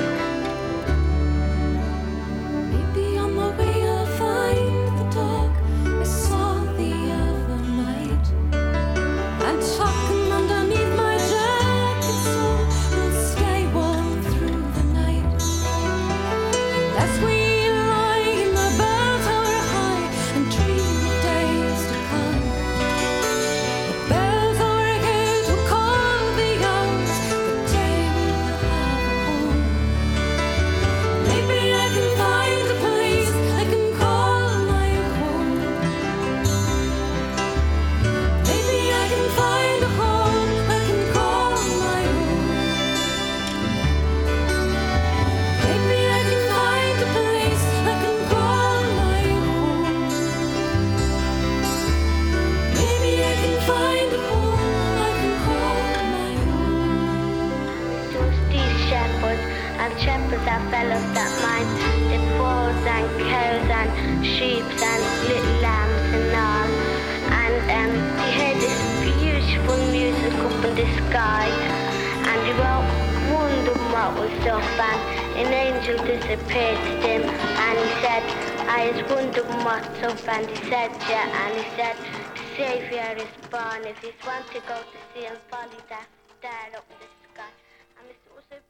Maybe on the way I'll find the dog I saw the other night. And tucking underneath my jacket so we'll stay warm through the night. As we lie in the bell tower high and dream of days to come, the bells overhead will call the hours, the day we'll have a home. Maybe I can find a place I can call my home. Maybe I can find a home I can call my home. Maybe I can find a place I can call my home. Maybe I can find a home I can call my home. There was these shepherds, and shepherds are fellows that mind the bulls and cows and sheep and little lambs and all. And they heard this beautiful music up in the sky, and they were wondering what was up, and an angel disappeared to them, and he said, I was wondering what's up, and he said, yeah, and he said, the Saviour is born. If you want to go to see him, follow that star up in the sky. And it was a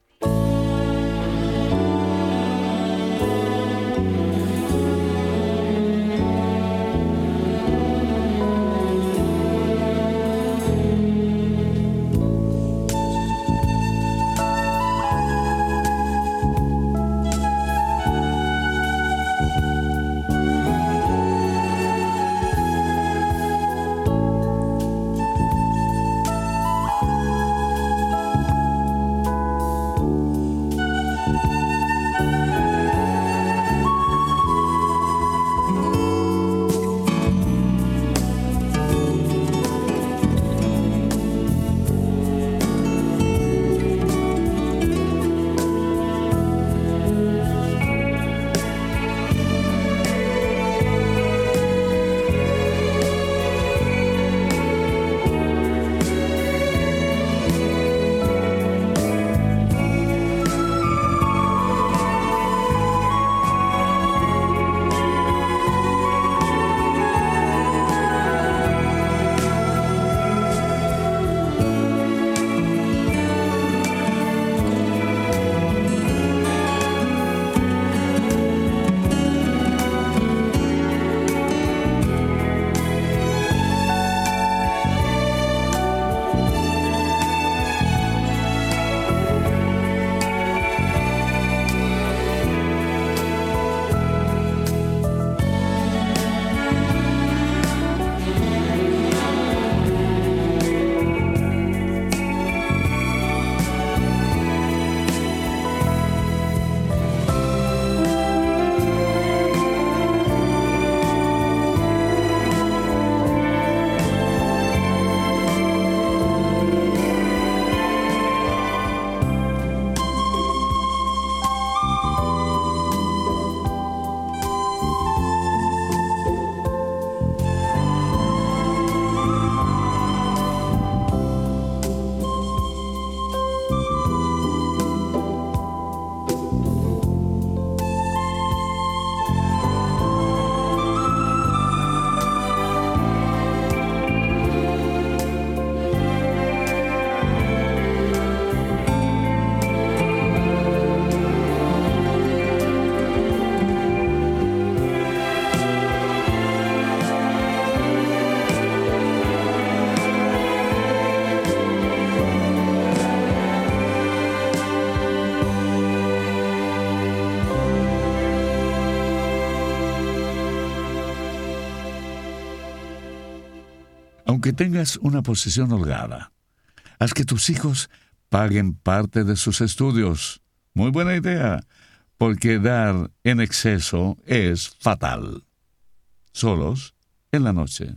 Aunque tengas una posición holgada, haz que tus hijos paguen parte de sus estudios. Muy buena idea, porque dar en exceso es fatal. Solos en la noche.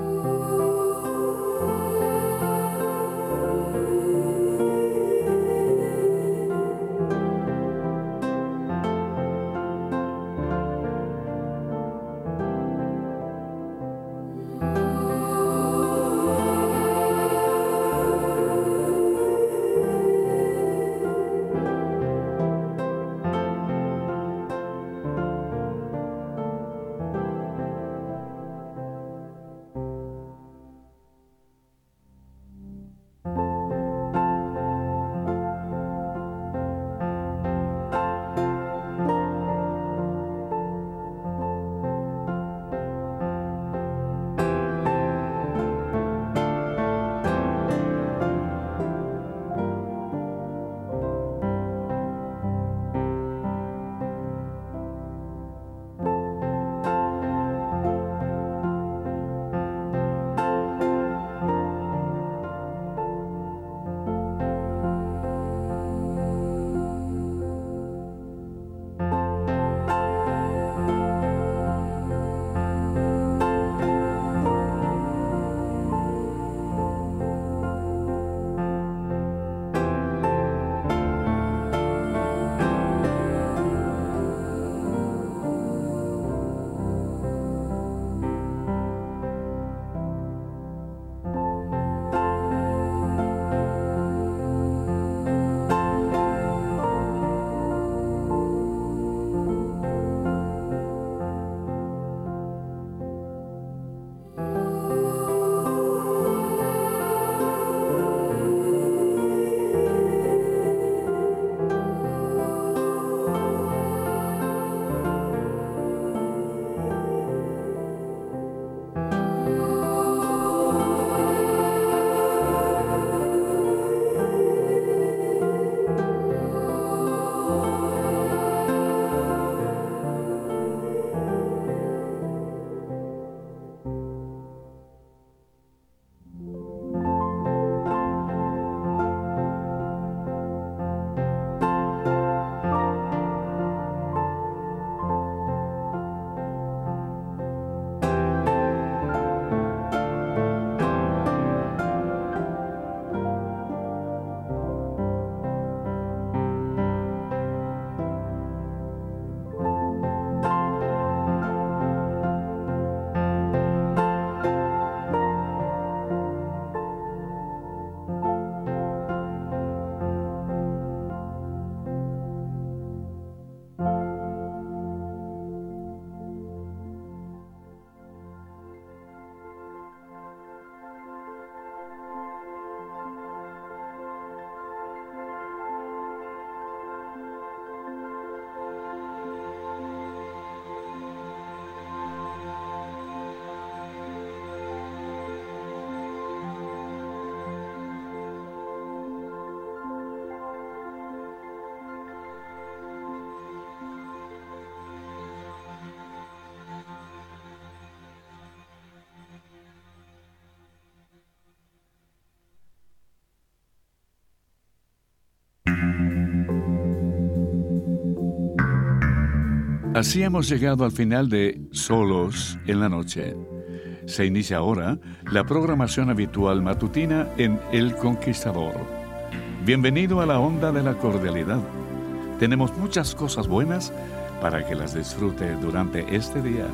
Así hemos llegado al final de Solos en la Noche. Se inicia ahora la programación habitual matutina en El Conquistador. Bienvenido a la onda de la cordialidad. Tenemos muchas cosas buenas para que las disfrute durante este día.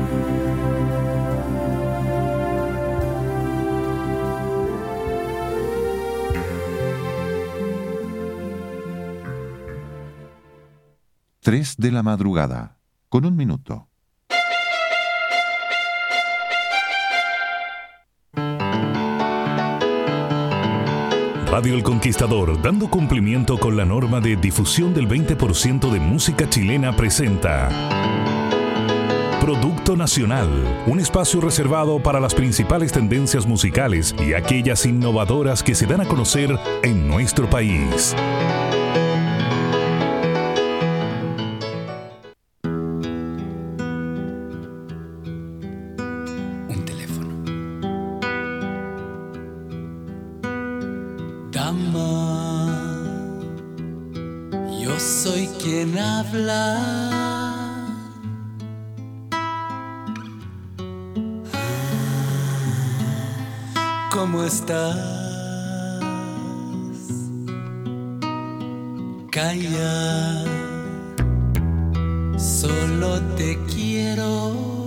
Tres de la madrugada, con 1 minuto. Radio El Conquistador, dando cumplimiento con la norma de difusión del 20% de música chilena, presenta Producto Nacional, un espacio reservado para las principales tendencias musicales y aquellas innovadoras que se dan a conocer en nuestro país. Dama, yo soy quien habla. ¿Cómo estás? Calla, solo te quiero.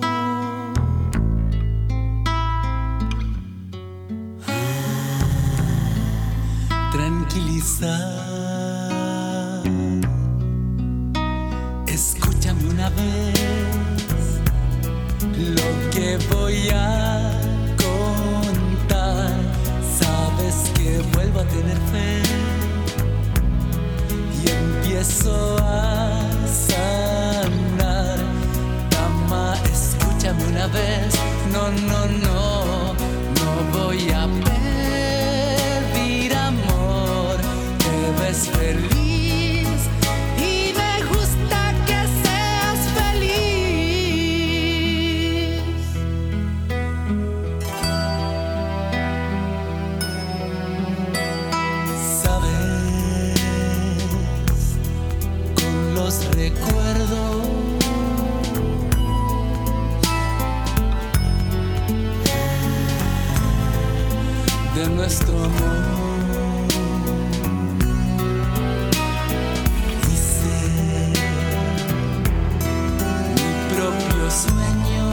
Tranquilizar. Escúchame una vez lo que voy a contar. Sabes que vuelvo a tener fe y empiezo a sanar. Dama, escúchame una vez. No, no, no, no voy a pedir amor. Te ves feliz y me gusta que seas feliz. Sabes, con los recuerdos de nuestro amor, hice mi propio sueño.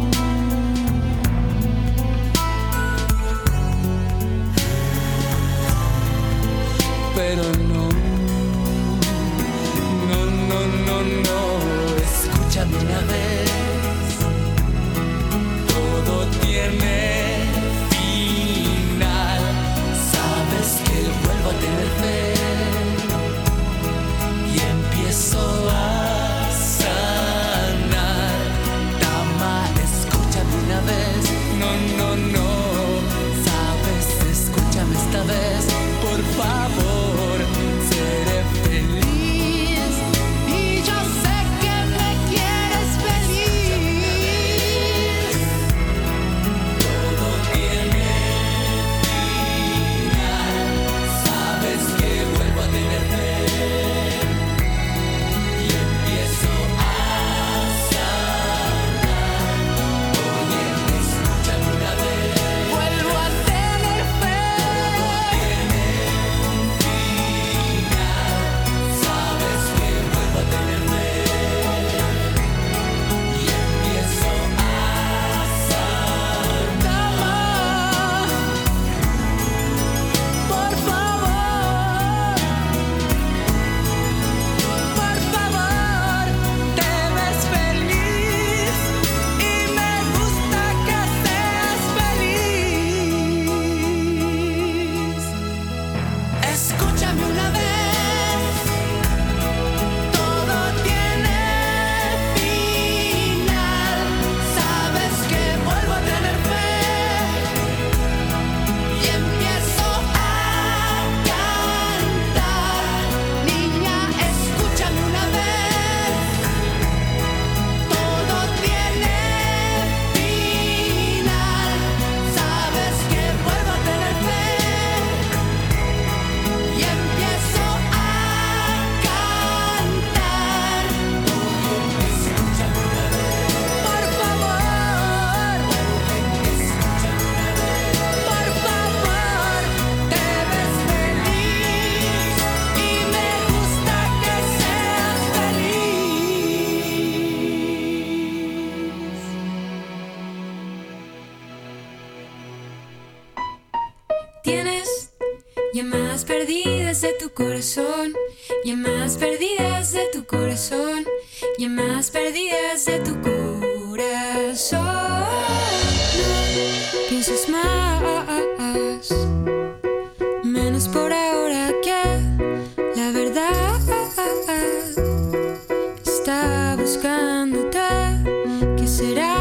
Pero no, no, no, no, no, escúchame una vez, todo tiene final. Sabes que vuelvo a tener fe y empiezo a sanar. Dama, escúchame una vez. No, no, no, sabes, escúchame esta vez. Por favor, seré feliz y yo sé que me quieres feliz. Todo tiene final. Sabes que vuelvo a tener fe y empiezo a sanar. Oye, escúchame una vez. Vuelvo a tener fe. Todo tiene final. Sabes que vuelvo a tener fe y empiezo a sanar. Dama, por favor, te ves feliz y me gusta que seas feliz. Escúchame una vez, todo tiene final. Sabes que vuelvo a tener fe y empiezo a cantar. Niña, escúchame una vez, todo tiene final. Sabes que vuelvo a tener fe y empiezo a cantar. Escúchame una vez, por favor. Escúchame una vez, por favor. Te ves feliz y me gusta que seas feliz. Tienes llamadas perdidas de tu corazón, llamadas perdidas de tu corazón, llamadas perdidas de tu corazón. No pienses más, menos por ahora, que la verdad está buscándote. ¿Qué será?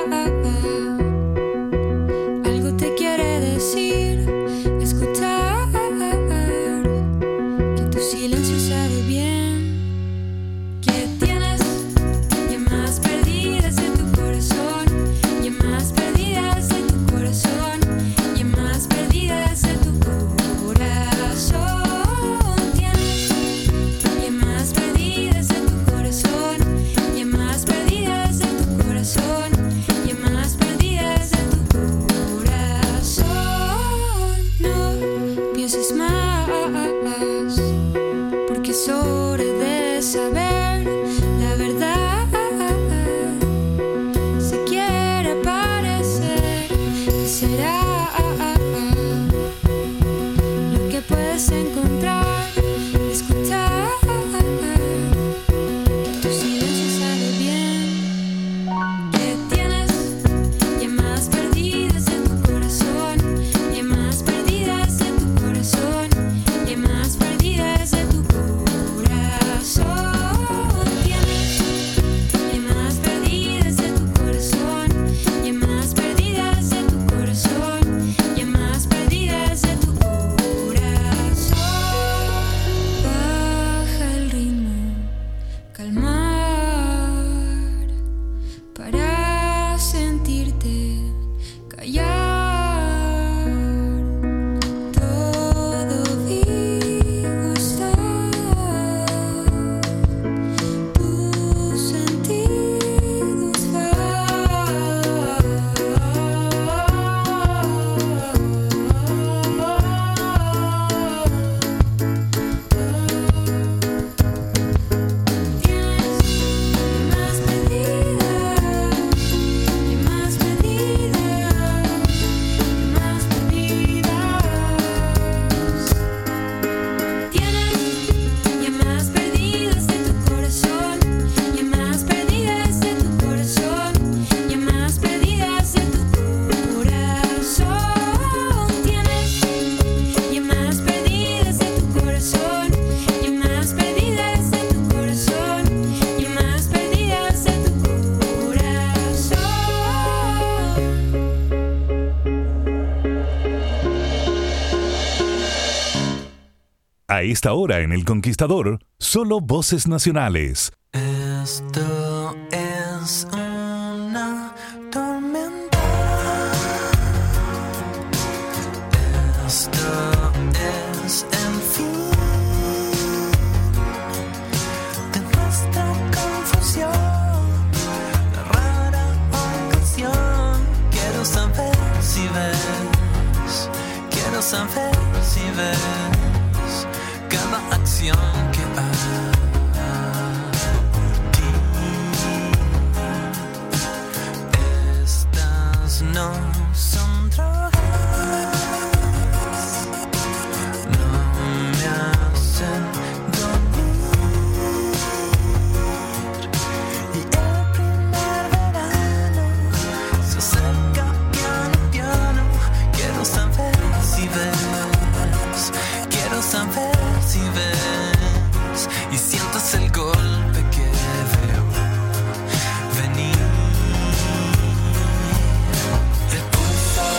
Algo te quiere decir, escuchar, que tu silencio sabe bien. Que tienes llamadas perdidas de tu corazón, llamadas perdidas de tu corazón, llamadas A esta hora en El Conquistador, solo voces nacionales. Esto es una tormenta. Esto es el fin de nuestra confusión, la rara ocasión. Quiero saber si ves, quiero saber si ves cada acción que hago. No son drogas, no me hacen dormir. Y el primer verano se acerca piano, piano. Quiero saber si ves, quiero saber si ves. Y sientes el golpe que veo venir.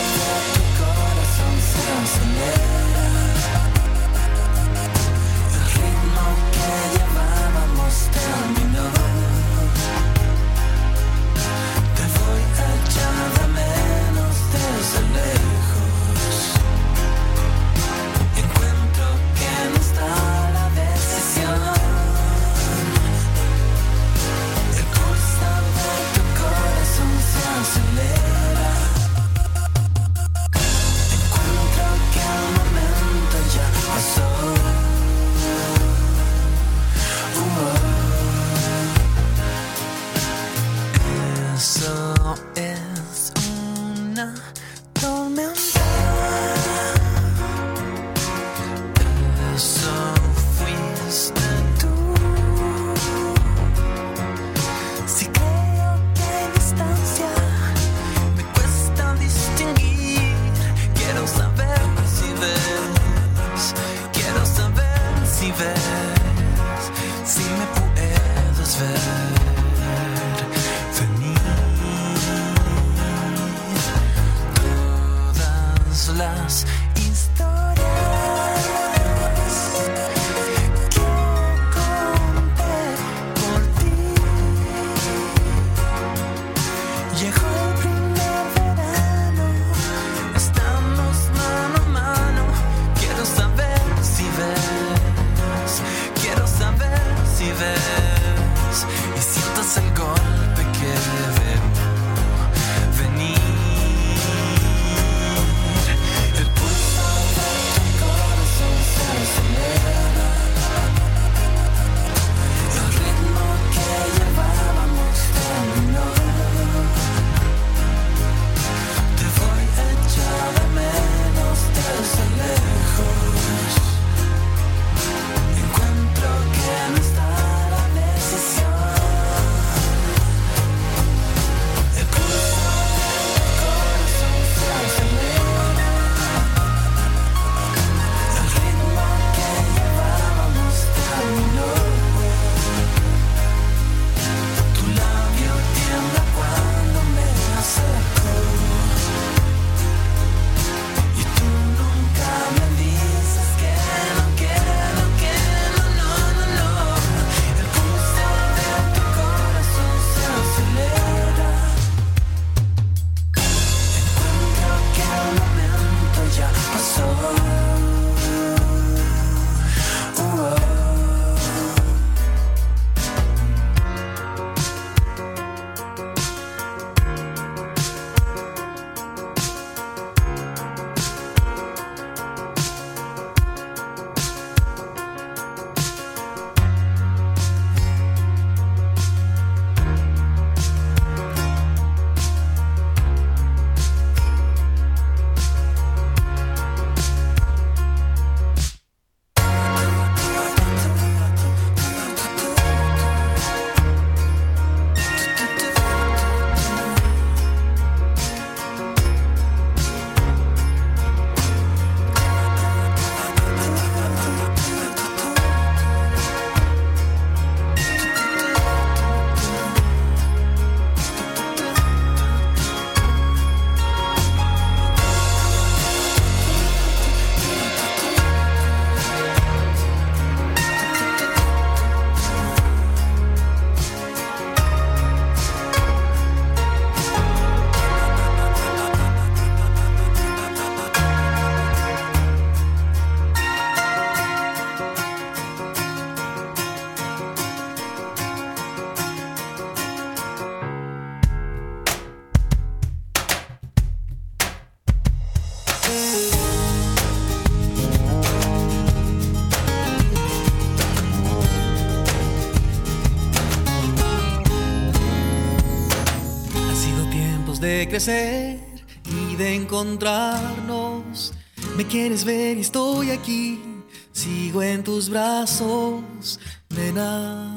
Tiempos de crecer y de encontrarnos. Me quieres ver y estoy aquí. Sigo en tus brazos, nena,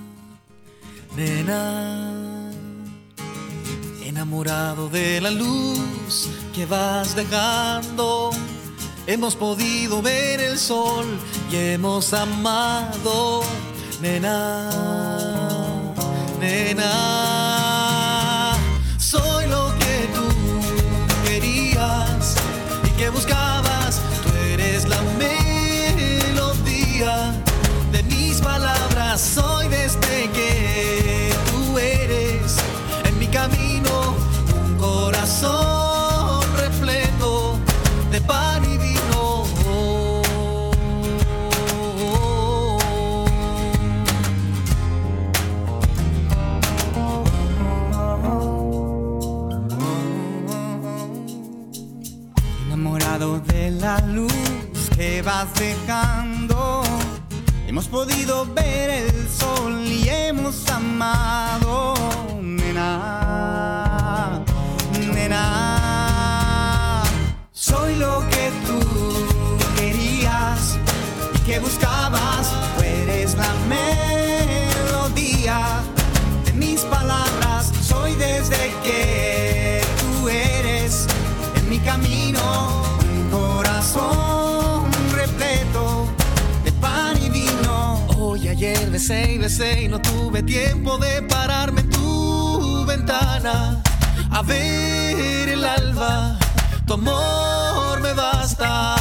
nena. Enamorado de la luz que vas dejando. Hemos podido ver el sol y hemos amado, nena, nena. Soy lo que tú querías y que buscabas. Tú eres la melodía de mis palabras. Soy desde que tú eres en mi camino un corazón repleto de pan y vino. Enamorado de la luz que vas dejando, hemos podido ver el sol y hemos amado, nena, nena. Soy lo que tú querías y que buscabas. Tú eres la melodía de mis palabras. Soy desde que tú eres en mi camino un corazón repleto de pan y vino. Hoy, ayer besé y besé y no tuve tiempo de pararme en tu ventana a ver el alba. Tu amor me basta.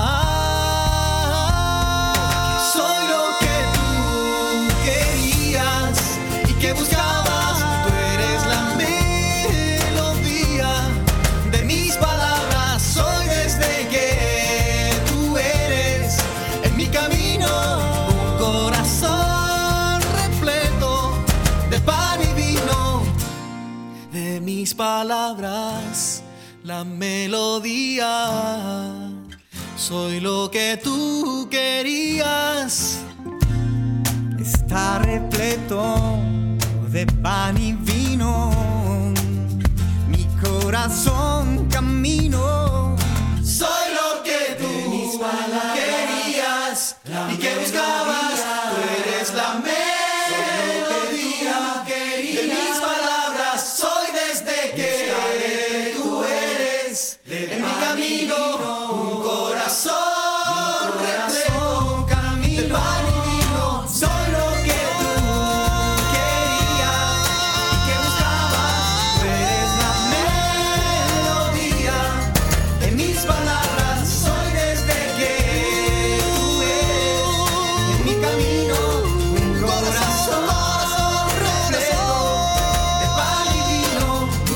Soy lo que tú querías y que buscabas. Tú eres la melodía de mis palabras. Soy desde que tú eres en mi camino un corazón repleto de pan y vino. De mis palabras la melodía. Soy lo que tú querías. Está repleto de pan y vino, mi corazón camino. Soy lo que tú querías y que buscabas. Tú eres la melodía de mis palabras. Soy desde que tú eres en mi camino un corazón repleto de pan y vino. Soy lo que tú querías y que buscabas. Tú eres la melodía de mis palabras. Soy desde que tú eres en mi camino un corazón repleto de pan y vino.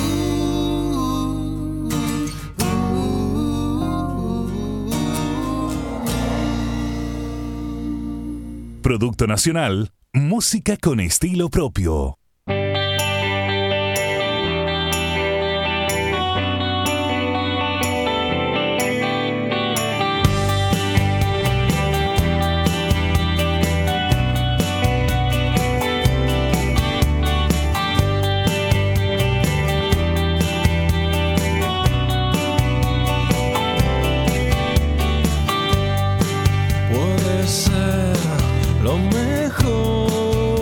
Producto nacional, música con estilo propio. Puede ser lo mejor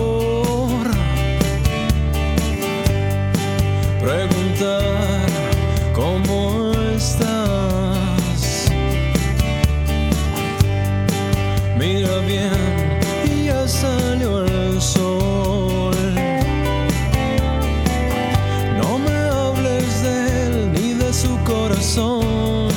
preguntar cómo estás. Mira bien, ya salió el sol. No me hables de él ni de su corazón.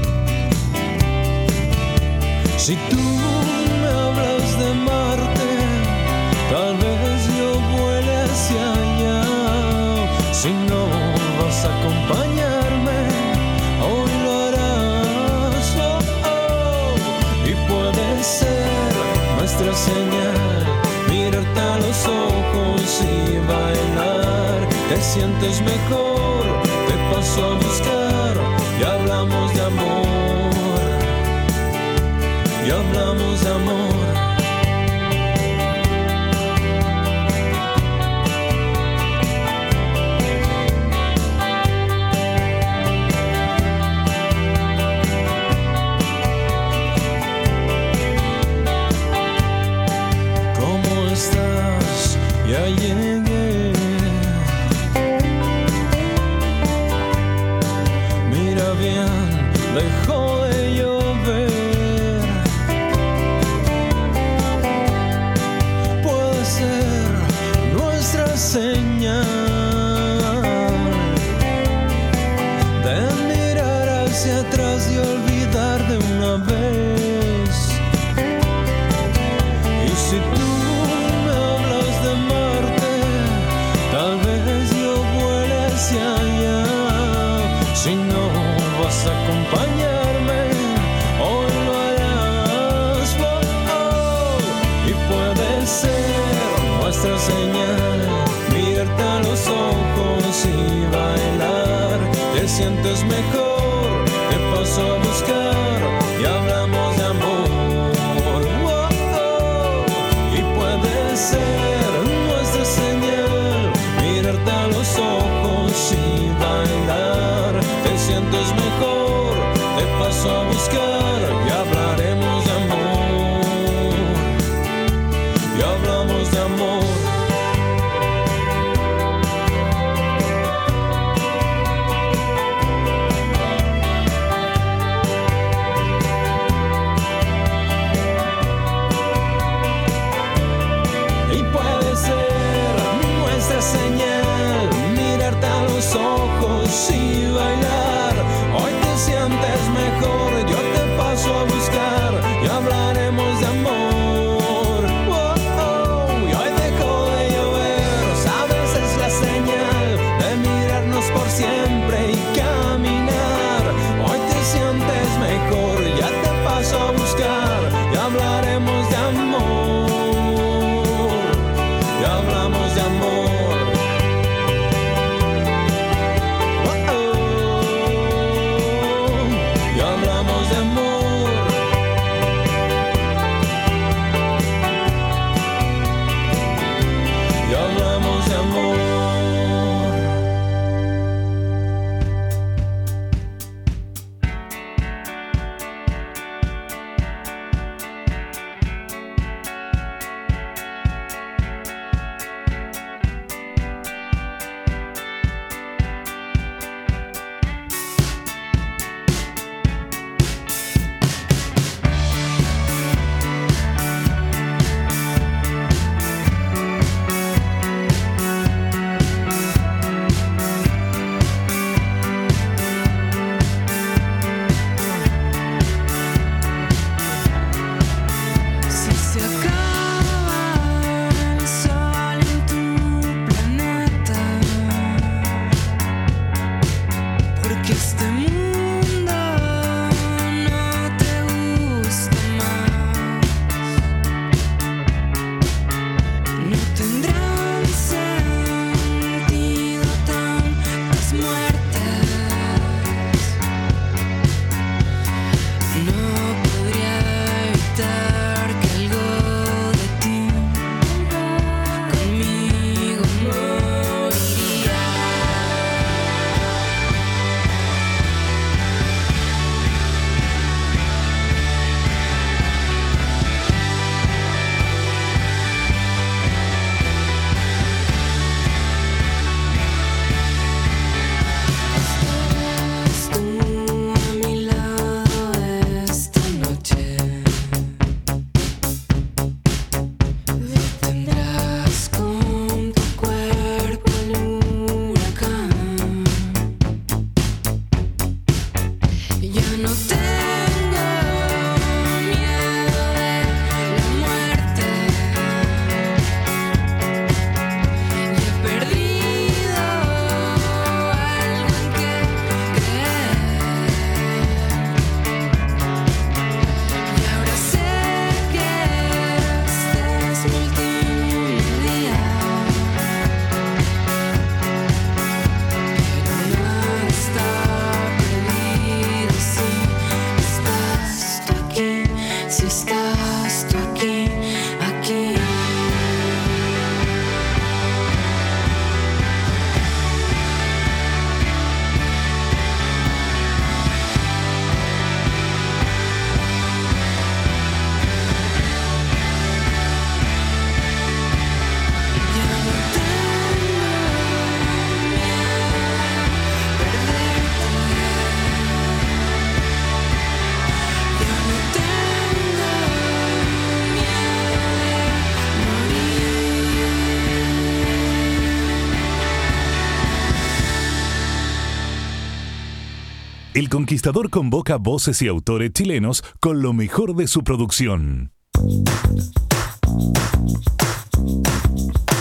Si tú me hablas de Marte, tal vez yo vuele hacia allá. Si no vas a acompañarme, hoy lo harás. Oh, oh. Y puede ser nuestra señal, mirarte a los ojos y bailar. Te sientes mejor, te paso a buscar y hablamos de amor. Y hablamos de amor. hacia allá. Si no vas a acompañarme, hoy lo harás, y puede ser nuestra señal, mirarte a los ojos y bailar. Te sientes mejor, te paso a buscar y hablamos de amor. Y puede ser nuestra señal, mirarte a los ojos y bailar. Te sientes mejor, te paso a buscar y hablaremos de amor. Y hablamos de amor. Señal, mirarte a los ojos y bailar. Hoy te sientes mejor, yo te paso a buscar y hablaremos de amor. Y hoy dejó de llover, sabes, es la señal de mirarnos por siempre y caminar. Hoy te sientes mejor, ya te paso a buscar y hablaremos de amor. Y hablamos de amor. El Conquistador convoca voces y autores chilenos con lo mejor de su producción.